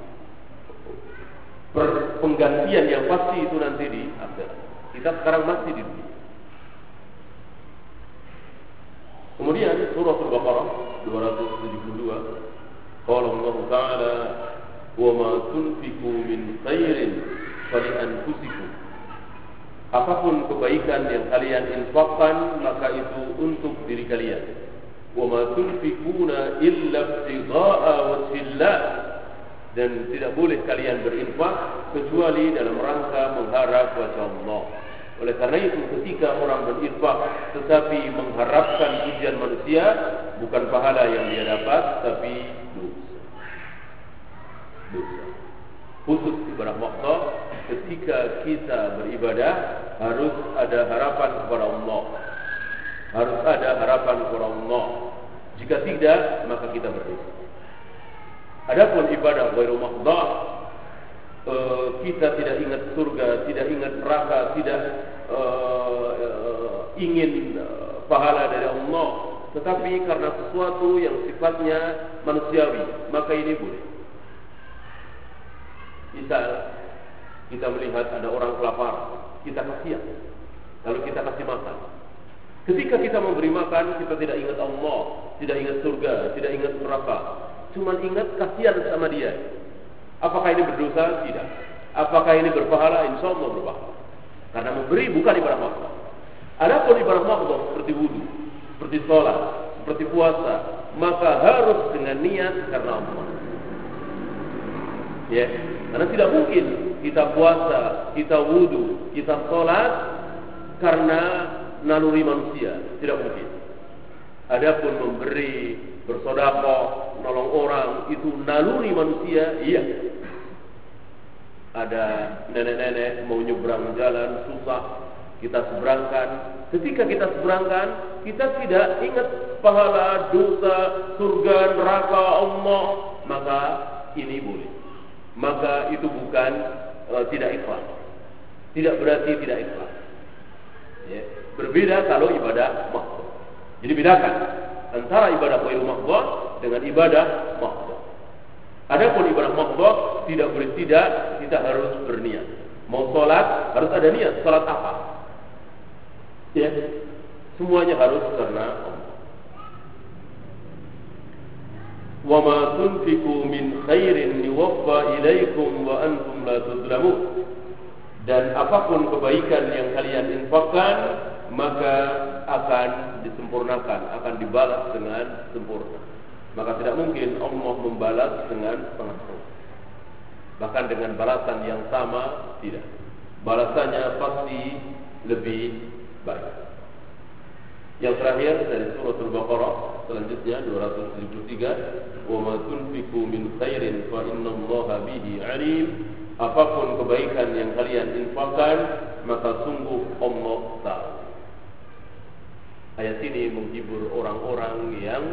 S1: penggantian yang pasti itu nanti di akhirat. Kita sekarang masih di dunia. Kemudian surah Al-Baqarah 272 Qala Allah Ta'ala, "Wa ma tunfiqu min khairin fali anfusikum." Apapun kebaikan yang kalian infakkan, maka itu untuk diri kalian. Wa ma tunfiquna illa ibtigha'a wajhillah. Dan tidak boleh kalian berinfak kecuali dalam rangka mengharap wajah Allah. Oleh karena itu, ketika orang berinfak tetapi mengharapkan pujian manusia, bukan pahala yang dia dapat, tapi dosa. Khusus ibadah maksud, ketika kita beribadah harus ada harapan kepada Allah. Harus ada harapan kepada Allah. Jika tidak, maka kita berdosa. Adapun ibadah ghairu mahdhah, kita tidak ingat surga, tidak ingat neraka, tidak ingin pahala dari Allah, tetapi karena sesuatu yang sifatnya manusiawi, maka ini boleh. Misal kita melihat ada orang kelaparan, kita kasihan, lalu kita kasih makan. Ketika kita memberi makan, kita tidak ingat Allah, tidak ingat surga, tidak ingat neraka, cuma ingat kasihan sama dia. Apakah ini berdosa? Tidak. Apakah ini berpahala? Insya Allah berpahala. Karena memberi bukan ibadah maksud. Adapun ibadah maksud seperti wudu, seperti sholat, seperti puasa, maka harus dengan niat karena Allah. Ya, karena tidak mungkin kita puasa, kita wudu, kita sholat karena naluri manusia, tidak mungkin. Adapun memberi, bersedekah, menolong orang itu naluri manusia, iya. Ada nenek-nenek mau nyebrang jalan susah, kita seberangkan. Ketika kita seberangkan, kita tidak ingat pahala, dosa, surga, neraka, Allah, maka ini boleh. Maka itu bukan tidak ikhlas. Tidak berarti tidak ikhlas. Ya. Berbeda kalau ibadah maksud. Jadi bedakan antara ibadah ghairu mahdhah dengan ibadah mahdhah. Adapun ibadah mahdhah tidak boleh tidak, kita harus berniat. Mau sholat harus ada niat. Sholat apa? Ya, semuanya harus karena Allah. Wa ma tunfiqu min khairin yuwaffa ilaikum wa antum la tuzlamun. Dan apapun kebaikan yang kalian infakkan, maka akan disempurnakan, akan dibalas dengan sempurna. Maka tidak mungkin Allah membalas dengan setengah-setengah. Bahkan dengan balasan yang sama, tidak. Balasannya pasti lebih baik. Yang terakhir dari surah Al-Baqarah, selanjutnya 273, wa ma tunfiqu min khairin fa innallaha bihi alim. Apapun kebaikan yang kalian infakkan, maka sungguh Allah tahu. Ayat ini menghibur orang-orang yang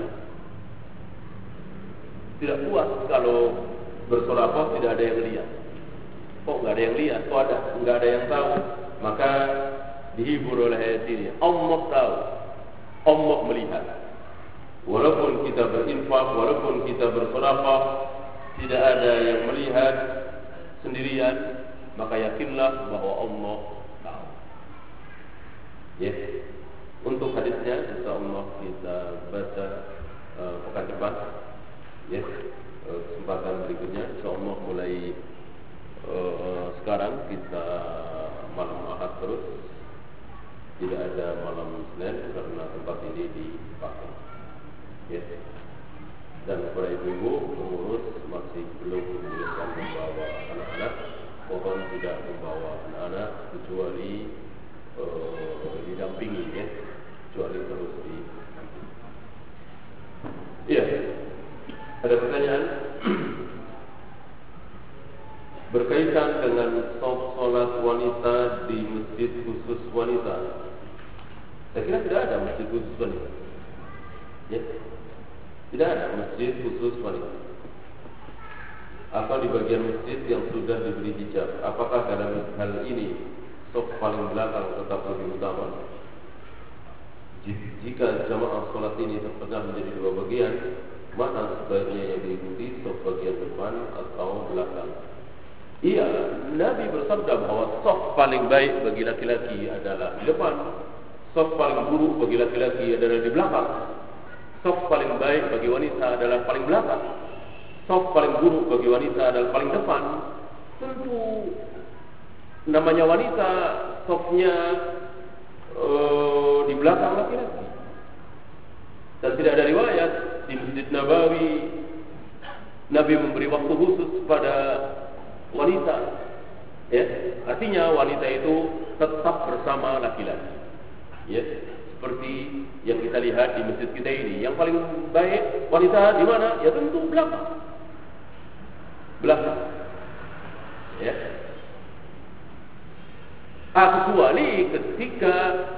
S1: tidak puas kalau bersedekah tidak ada yang lihat. Kok nggak ada yang lihat? Kok ada? Nggak ada yang tahu. Maka dihibur oleh ayat ini. Allah tahu. Allah melihat. Walaupun kita berinfak, walaupun kita bersedekah, tidak ada yang melihat sendirian, maka yakinlah bahwa Allah tahu. Ya. Untuk hadisnya insyaallah kita baca pekan depan. Ya. Kesempatan berikutnya insyaallah mulai sekarang kita malam Ahad terus. Tidak ada malam Senin karena tempat ini dipakai. Ya. Dan para ibu-ibu pengurus masih belum membolehkan membawa anak-anak, mohon tidak membawa anak-anak kecuali didampingi, ya, kecuali terus didampingi. Iya. Ada pertanyaan berkaitan dengan sholat wanita di masjid khusus wanita. Saya kira tidak ada masjid khusus wanita. Ya. Tidak ada masjid khusus wanita. Atau di bagian masjid yang sudah diberi hijab. Apakah dalam hal ini saf paling belakang tetap lebih utama? Jika jamaah sholat ini terpecah menjadi dua bagian, mana sebaiknya yang diikuti, saf bagian depan atau belakang? Iya, Nabi bersabda bahwa saf paling baik bagi laki-laki adalah di depan, saf paling buruk bagi laki-laki adalah di belakang. Saf paling baik bagi wanita adalah paling belakang. saf paling buruk bagi wanita adalah paling depan, tentu namanya wanita safnya di belakang laki-laki. Dan tidak ada riwayat di Masjid Nabawi Nabi memberi waktu khusus pada wanita. Ya, artinya wanita itu tetap bersama laki-laki. Ya, seperti yang kita lihat di masjid kita ini, yang paling baik wanita di mana? Ya tentu belakang. Belakang. Ya. Kecuali ketika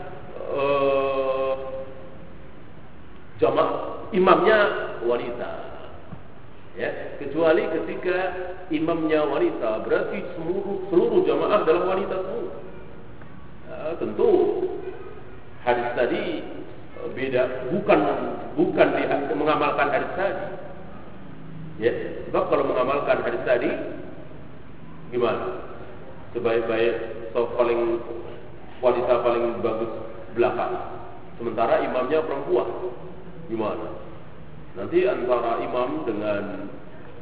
S1: jamaah imamnya wanita. Ya, kecuali ketika imamnya wanita, berarti seluruh jamaah adalah wanita semua. Ya, tentu hadis tadi beda, bukan mengamalkan hadis tadi. Ya, sebab kalau mengamalkan hadis tadi gimana? Sebaik-baik wanita paling bagus belakang, sementara imamnya perempuan, gimana? Nanti antara imam dengan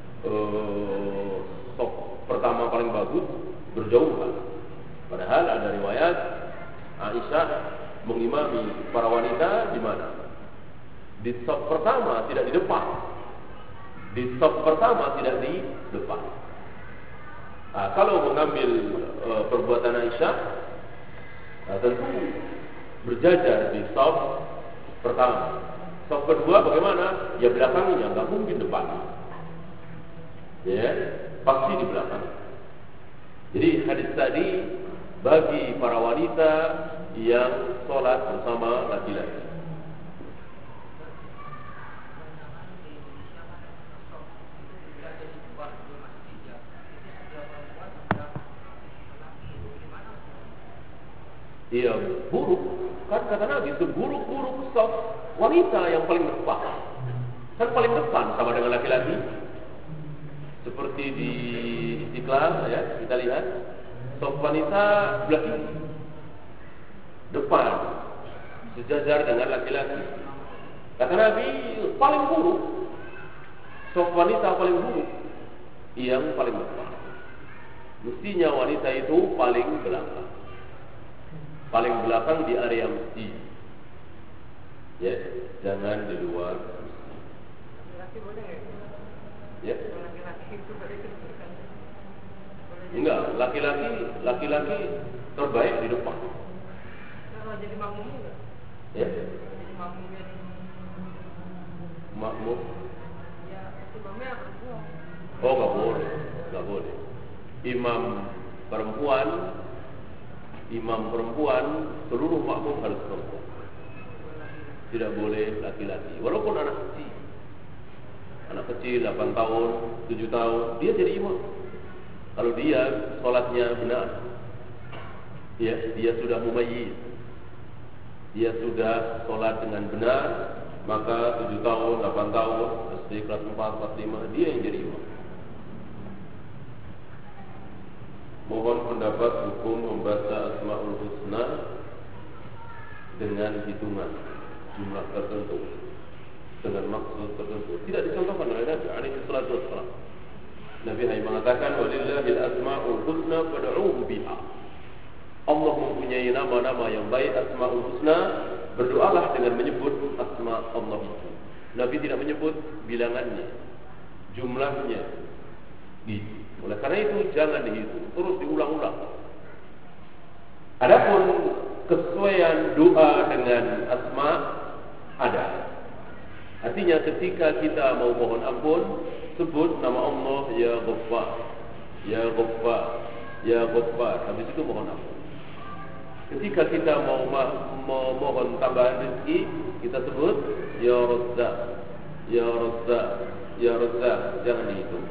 S1: saf pertama paling bagus berjauhan. Padahal ada riwayat Aisyah mengimami para wanita di mana? Di saf pertama, tidak di depan. Di saf pertama, tidak di depan. Kalau mengambil perbuatan Aisyah, tentu berjajar di saf pertama. Saf kedua bagaimana? Ya belakangnya, nggak mungkin depan. Ya, pasti di belakang. Jadi hadis tadi bagi para wanita yang sholat bersama laki-laki. Iya, buruk. Kan kata Nabi, seburuk-buruk saf wanita yang paling depan. Kan paling depan sama dengan laki-laki. Seperti di Istiqlal ya, kita lihat saf wanita sebelah kiri, depan, sejajar dengan laki-laki. Kata Nabi, paling buruk saf wanita paling buruk yang paling depan. Mestinya wanita itu paling belakang. Paling belakang di area masjid. Ya, jangan di luar masjid.
S2: Laki boleh
S1: ya?
S2: Laki-laki itu boleh disebutkan.
S1: Enggak, laki-laki terbaik di depan.
S2: Kalau jadi makmum enggak?
S1: Ya.
S2: Jadi makmumnya di
S1: Makmum.
S2: Ya, imamnya perempuan.
S1: Oh, enggak boleh. Imam perempuan, seluruh makmum harus perempuan. Tidak boleh laki-laki. Walaupun anak kecil 8 tahun, 7 tahun, dia jadi imam. Kalau dia sholatnya benar, ya, dia sudah mumayyiz, dia sudah sholat dengan benar, maka 7 tahun, 8 tahun, SD kelas 4, kelas 5, dia yang jadi imam. Mohon pendapat hukum membaca Asmaul Husna dengan hitungan jumlah tertentu dengan maksud tertentu. Tidak dicontohkan oleh Nabi alaihi salatu wassalam. Nabi hanya mengatakan walillahil asmaul husna fad'uuhu biha. Allah mempunyai nama-nama yang baik, Asmaul Husna, berdoalah dengan menyebut asma Allah itu. Nabi tidak menyebut bilangannya, jumlahnya. Gitu. Oleh karena itu jangan dihitung, terus diulang-ulang. Adapun kesesuaian doa dengan asma ada. Artinya ketika kita mau mohon ampun, sebut nama Allah ya Ghaffar, ya Ghaffar, ya Ghaffar. Habis itu mohon ampun. Ketika kita mau mohon tambahan rezeki, kita sebut ya Razzaq, ya Razzaq, ya Razzaq. Jangan dihitung.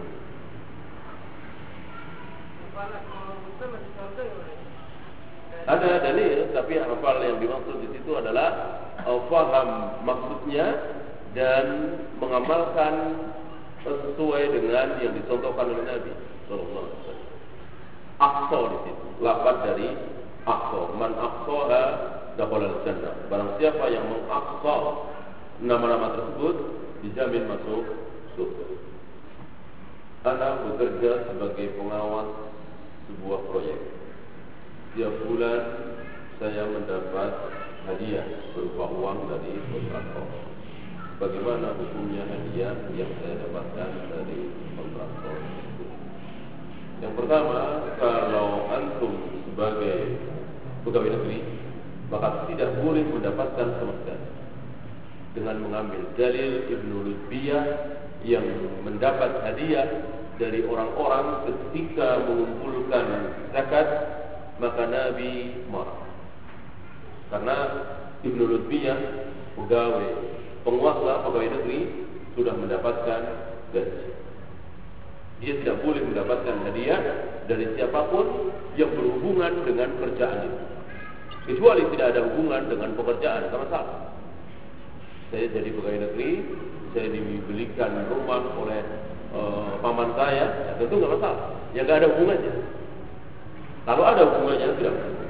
S1: Ada dalil, tapi hafal yang dimaksud di situ adalah faham maksudnya dan mengamalkan sesuai dengan yang dicontohkan oleh Nabi sallallahu alaihi wasallam. Aqsa di situ, lafaz dari aqsa, man aqsaha dakhala al-jannah. Barang siapa yang mengaqsa nama-nama tersebut dijamin masuk surga. Ana bekerja sebagai pengawas sebuah proyek. Tiap bulan saya mendapat hadiah berupa uang dari kontraktor. Bagaimana hukumnya hadiah yang saya dapatkan dari kontraktor itu? Yang pertama, kalau antum sebagai pegawai negeri, maka tidak boleh mendapatkan sama sekali. Dengan mengambil dalil Ibnu Lutbiyah yang mendapat hadiah dari orang-orang ketika mengumpulkan zakat, maka Nabi marah. Karena Ibnu Lutbiyah, penguasa pegawai negeri, sudah mendapatkan gaji. Dia tidak boleh mendapatkan hadiah dari siapapun yang berhubungan dengan kerjaan itu, kecuali tidak ada hubungan dengan pekerjaan, sama salah. Saya jadi pegawai negeri, saya dibelikan rumah oleh paman saya, ya tentu nggak masalah. Ya nggak ada hubungannya. Kalau ada hubungannya tidak masalah.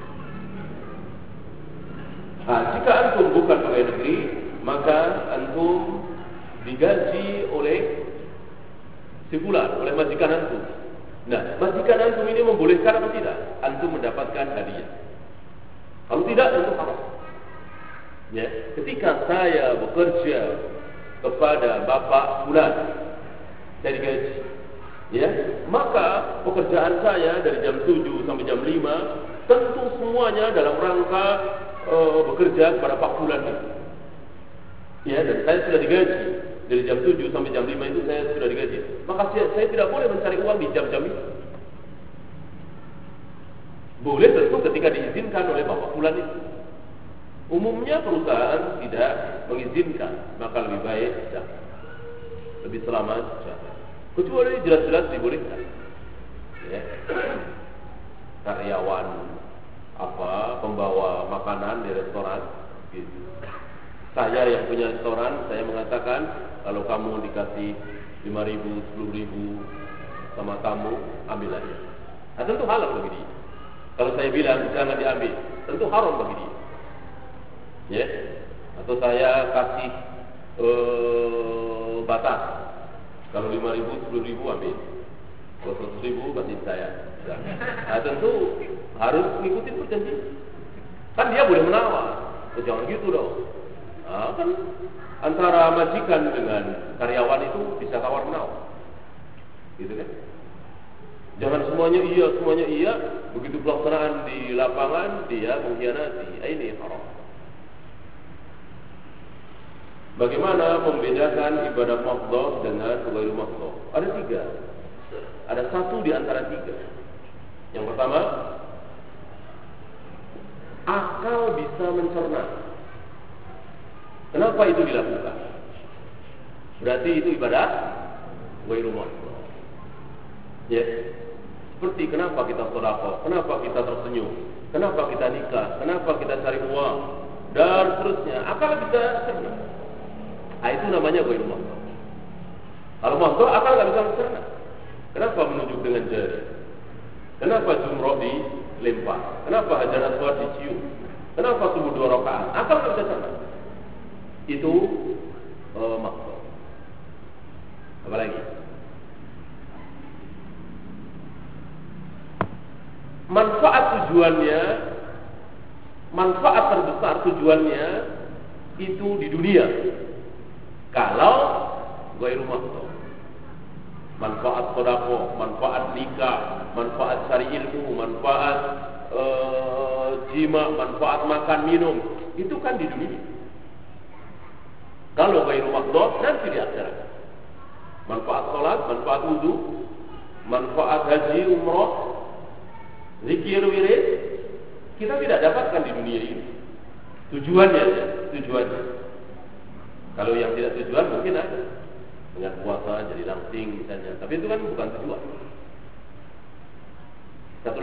S1: Nah, jika antum bukan pegawai negeri, maka antum digaji oleh sebulan oleh majikan antum. Nah, majikan antum ini membolehkan atau tidak antum mendapatkan hadiah? Kalau tidak, tentu haram. Ya, ketika saya bekerja kepada Bapak Fulan, saya digaji, ya, maka pekerjaan saya dari jam 7 sampai jam 5 tentu semuanya dalam rangka bekerja kepada Pak Fulan itu. Ya, dan saya sudah digaji dari jam 7 sampai jam 5 itu saya sudah digaji. Maka saya tidak boleh mencari uang di jam-jam itu. Boleh tentu ketika diizinkan oleh Bapak Fulan itu. Umumnya perusahaan tidak mengizinkan, maka lebih baik jangan. Lebih selamat jangan. Kecuali jelas-jelas dibolehkan. Ya. Karyawan pembawa makanan di restoran gitu. Saya yang punya restoran, saya mengatakan kalau kamu dikasih 5.000, 10.000 sama kamu, ambil aja. Nah, tentu halal bagi dia. Kalau saya bilang jangan diambil, tentu haram bagi dia. Ya, atau saya kasih batas. Kalau 5.000, 10.000 ambil. Kalau 100.000 kasih saya. Nah, tentu harus mengikuti perjanjian. Kan dia boleh menawar. Jangan gitu dong. Nah, kan antara majikan dengan karyawan itu bisa tawar menawar. Gitu kan? Jangan semuanya iya. Begitu pelaksanaan di lapangan dia mengkhianati. Ini haram. Bagaimana membedakan ibadah maqdhah dengan ghairu maqdhah? Ada 3. Ada 1 di antara 3. Yang pertama, akal bisa mencerna. Kenapa itu dilakukan? Berarti itu ibadah ghairu maqdhah. Ya. Seperti kenapa kita sedekah, kenapa kita tersenyum, kenapa kita nikah, kenapa kita cari uang, dan seterusnya. Akal bisa cerna. Nah, itu namanya ghairu maqdhah. Kalau maqdhah akal nggak bisa mencerna. Kenapa menunjuk dengan jari? Kenapa jumroh dilempar? Kenapa hajar aswad dicium? Kenapa subuh 2 rakaat? Akal nggak bisa cerna. Itu maqdhah. Apalagi? Manfaat terbesar tujuannya itu di dunia. Kalau ghairu maqdhah, manfaat sedekah, manfaat nikah, manfaat cari ilmu, manfaat jima, manfaat makan minum, itu kan di dunia. Kalau ghairu maqdhah nanti di akhirat. Manfaat salat, manfaat wudu, manfaat haji, umrah, zikir, wirid, kita tidak dapatkan di dunia ini. Tujuannya. Kalau yang tidak tujuan mungkin ada. Dengan puasa jadi langsing misalnya. Tapi itu kan bukan tujuan. Satu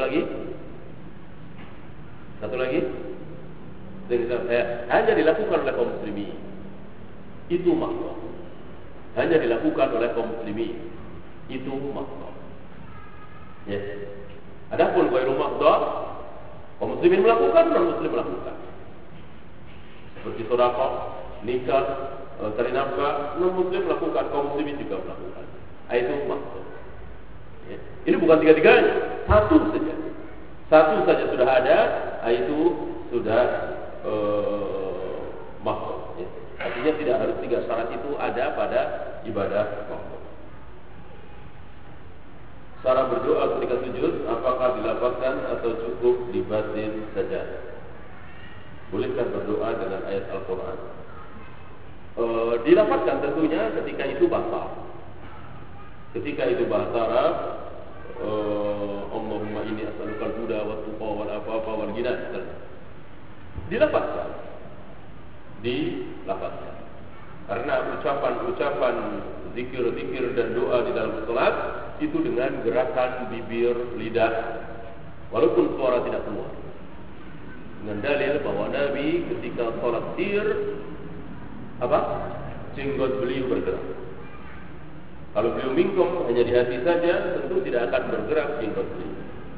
S1: lagi. Hanya dilakukan oleh kaum muslimin. Itu maqdhah. Hanya dilakukan oleh kaum muslimin. Itu maqdhah. Yes. Adapun ghairu maqdhah, kaum muslimin melakukan, non muslim melakukan. Seperti sedekah, nikah, cari nafkah, non muslim melakukan, kaum muslimin juga melakukan. Itu maksud. Ya. Ini bukan tiga-tiganya, satu saja. Satu saja sudah ada, itu sudah maksud. Ya. Artinya tidak harus tiga syarat itu ada pada ibadah maksud. Cara berdoa ketika sujud, apakah dilafazkan atau cukup dibatin saja? Bolehkah berdoa dengan ayat Al-Quran? Dilafazkan tentunya ketika itu bahasa. Ketika itu bahasa Arab, Allahumma inni as'alukal huda wa tuqa wal afafa wal ghina. Dilafazkan. Karena ucapan-ucapan zikir-zikir dan doa di dalam salat itu dengan gerakan bibir, lidah, walaupun suara tidak keluar. Dengan dalil bahwa Nabi ketika salat sir, jenggot beliau bergerak. Kalau beliau mingkem hanya di hati saja, tentu tidak akan bergerak jenggot beliau.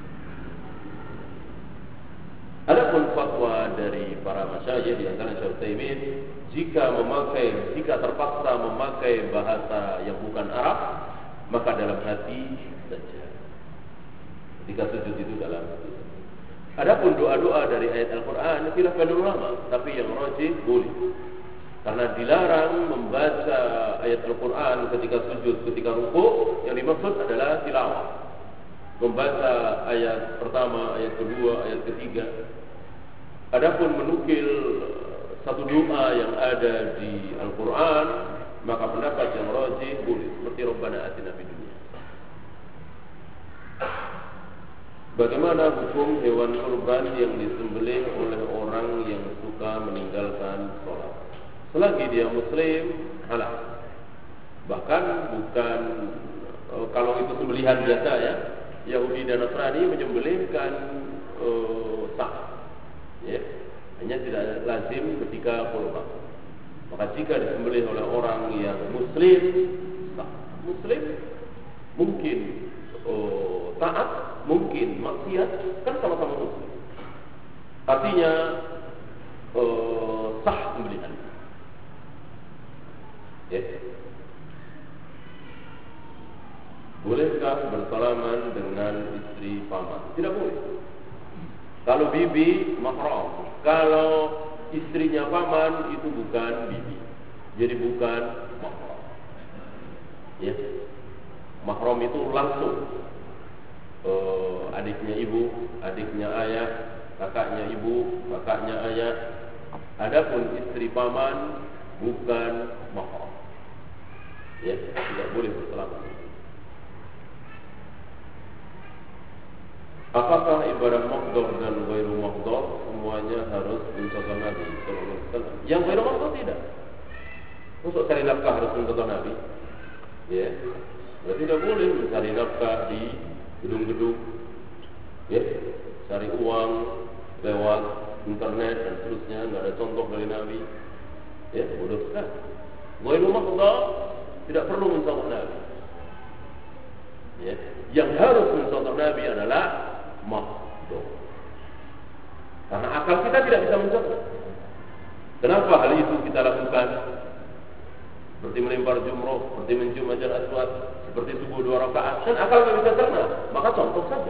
S1: Adapun fatwa dari para masyayikh di antara Syekh Utsaimin, jika terpaksa memakai bahasa yang bukan Arab, maka dalam hati saja. Ketika sujud itu dalam hati. Adapun doa-doa dari ayat Al-Quran, khilaf ulama, tapi yang rajih boleh. Karena dilarang membaca ayat Al-Quran ketika sujud, ketika rukuk, yang dimaksud adalah tilawah. Membaca ayat pertama, ayat kedua, ayat ketiga. Adapun menukil satu doa yang ada di Al-Quran, maka pendapat yang rajih boleh, seperti Rabbana atina fid dunya. Bagaimana hukum hewan kurban yang disembelih oleh orang yang suka meninggalkan sholat? Selagi dia muslim, halal. Bahkan bukan kalau itu sembelihan biasa ya, Yahudi dan Nasrani menyembelihkan sah, ya, hanya tidak lazim ketika kurban. Maka jika disembelih oleh orang yang muslim, sah. Muslim mungkin taat, mungkin maksiat, kan sama-sama muslim. Artinya sah sembelihan. Ya. Bolehkah bersalaman dengan istri paman? Tidak boleh. Kalau bibi mahram, kalau istrinya paman itu bukan bibi, jadi bukan mahram. Ya. Mahram itu langsung adiknya ibu, adiknya ayah, kakaknya ibu, kakaknya ayah. Adapun istri paman bukan mahram. Ya, tidak boleh bersalaman. Apakah ibadah maqdor dan ghairu maqdor semuanya harus mencontoh Nabi sallallahu alaihi wasallam? Yang ghairu maqdor tidak. Untuk cari nafkah harus mencontoh Nabi. Ya. Berarti tidak boleh mencari nafkah di gedung-gedung. Ya. Cari uang lewat internet dan seterusnya, enggak ada contoh dari Nabi. Ya, bodoh sekali. Ghairu maqdor tidak perlu mencontoh Nabi. Ya. Yang harus mencontoh Nabi adalah maqdor. Karena akal kita tidak bisa mencontoh. Kenapa hal itu kita lakukan? Seperti melempar jumroh, seperti mencium hajar aswad, seperti subuh 2 rakaat, kan akal tidak bisa cerna, maka contoh saja.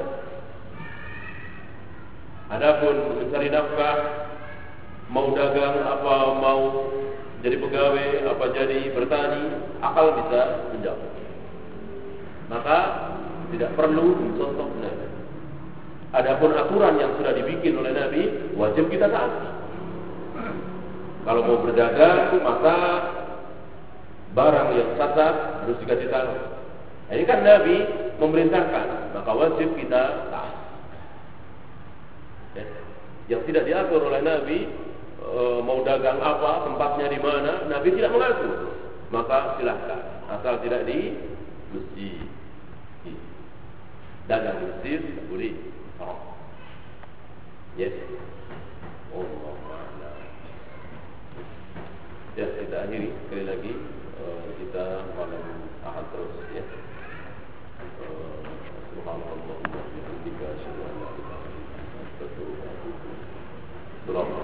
S1: Adapun mencari nafkah, mau dagang apa, mau jadi pegawai apa, jadi bertani, akal bisa menjawab. Maka tidak perlu mencontoh Nabi. Adapun aturan yang sudah dibikin oleh Nabi, wajib kita taati. Kalau mau berdagang, maka barang yang cacat harus dikasih tahu. Ini kan Nabi memerintahkan, maka wajib kita taat. Ya. Yang tidak diatur oleh Nabi, mau dagang apa, tempatnya di mana, Nabi tidak mengatur. Maka silahkan, asal tidak di masjid. Dagang di masjid tidak boleh. Yes. Allah a'lam. Ya, kita akhiri sekali lagi. Kita malam Ahad terus ya. Subhanallah wa bihamdihi asyhadu an la ilaha illa anta astaghfiruka wa atubu ilaik.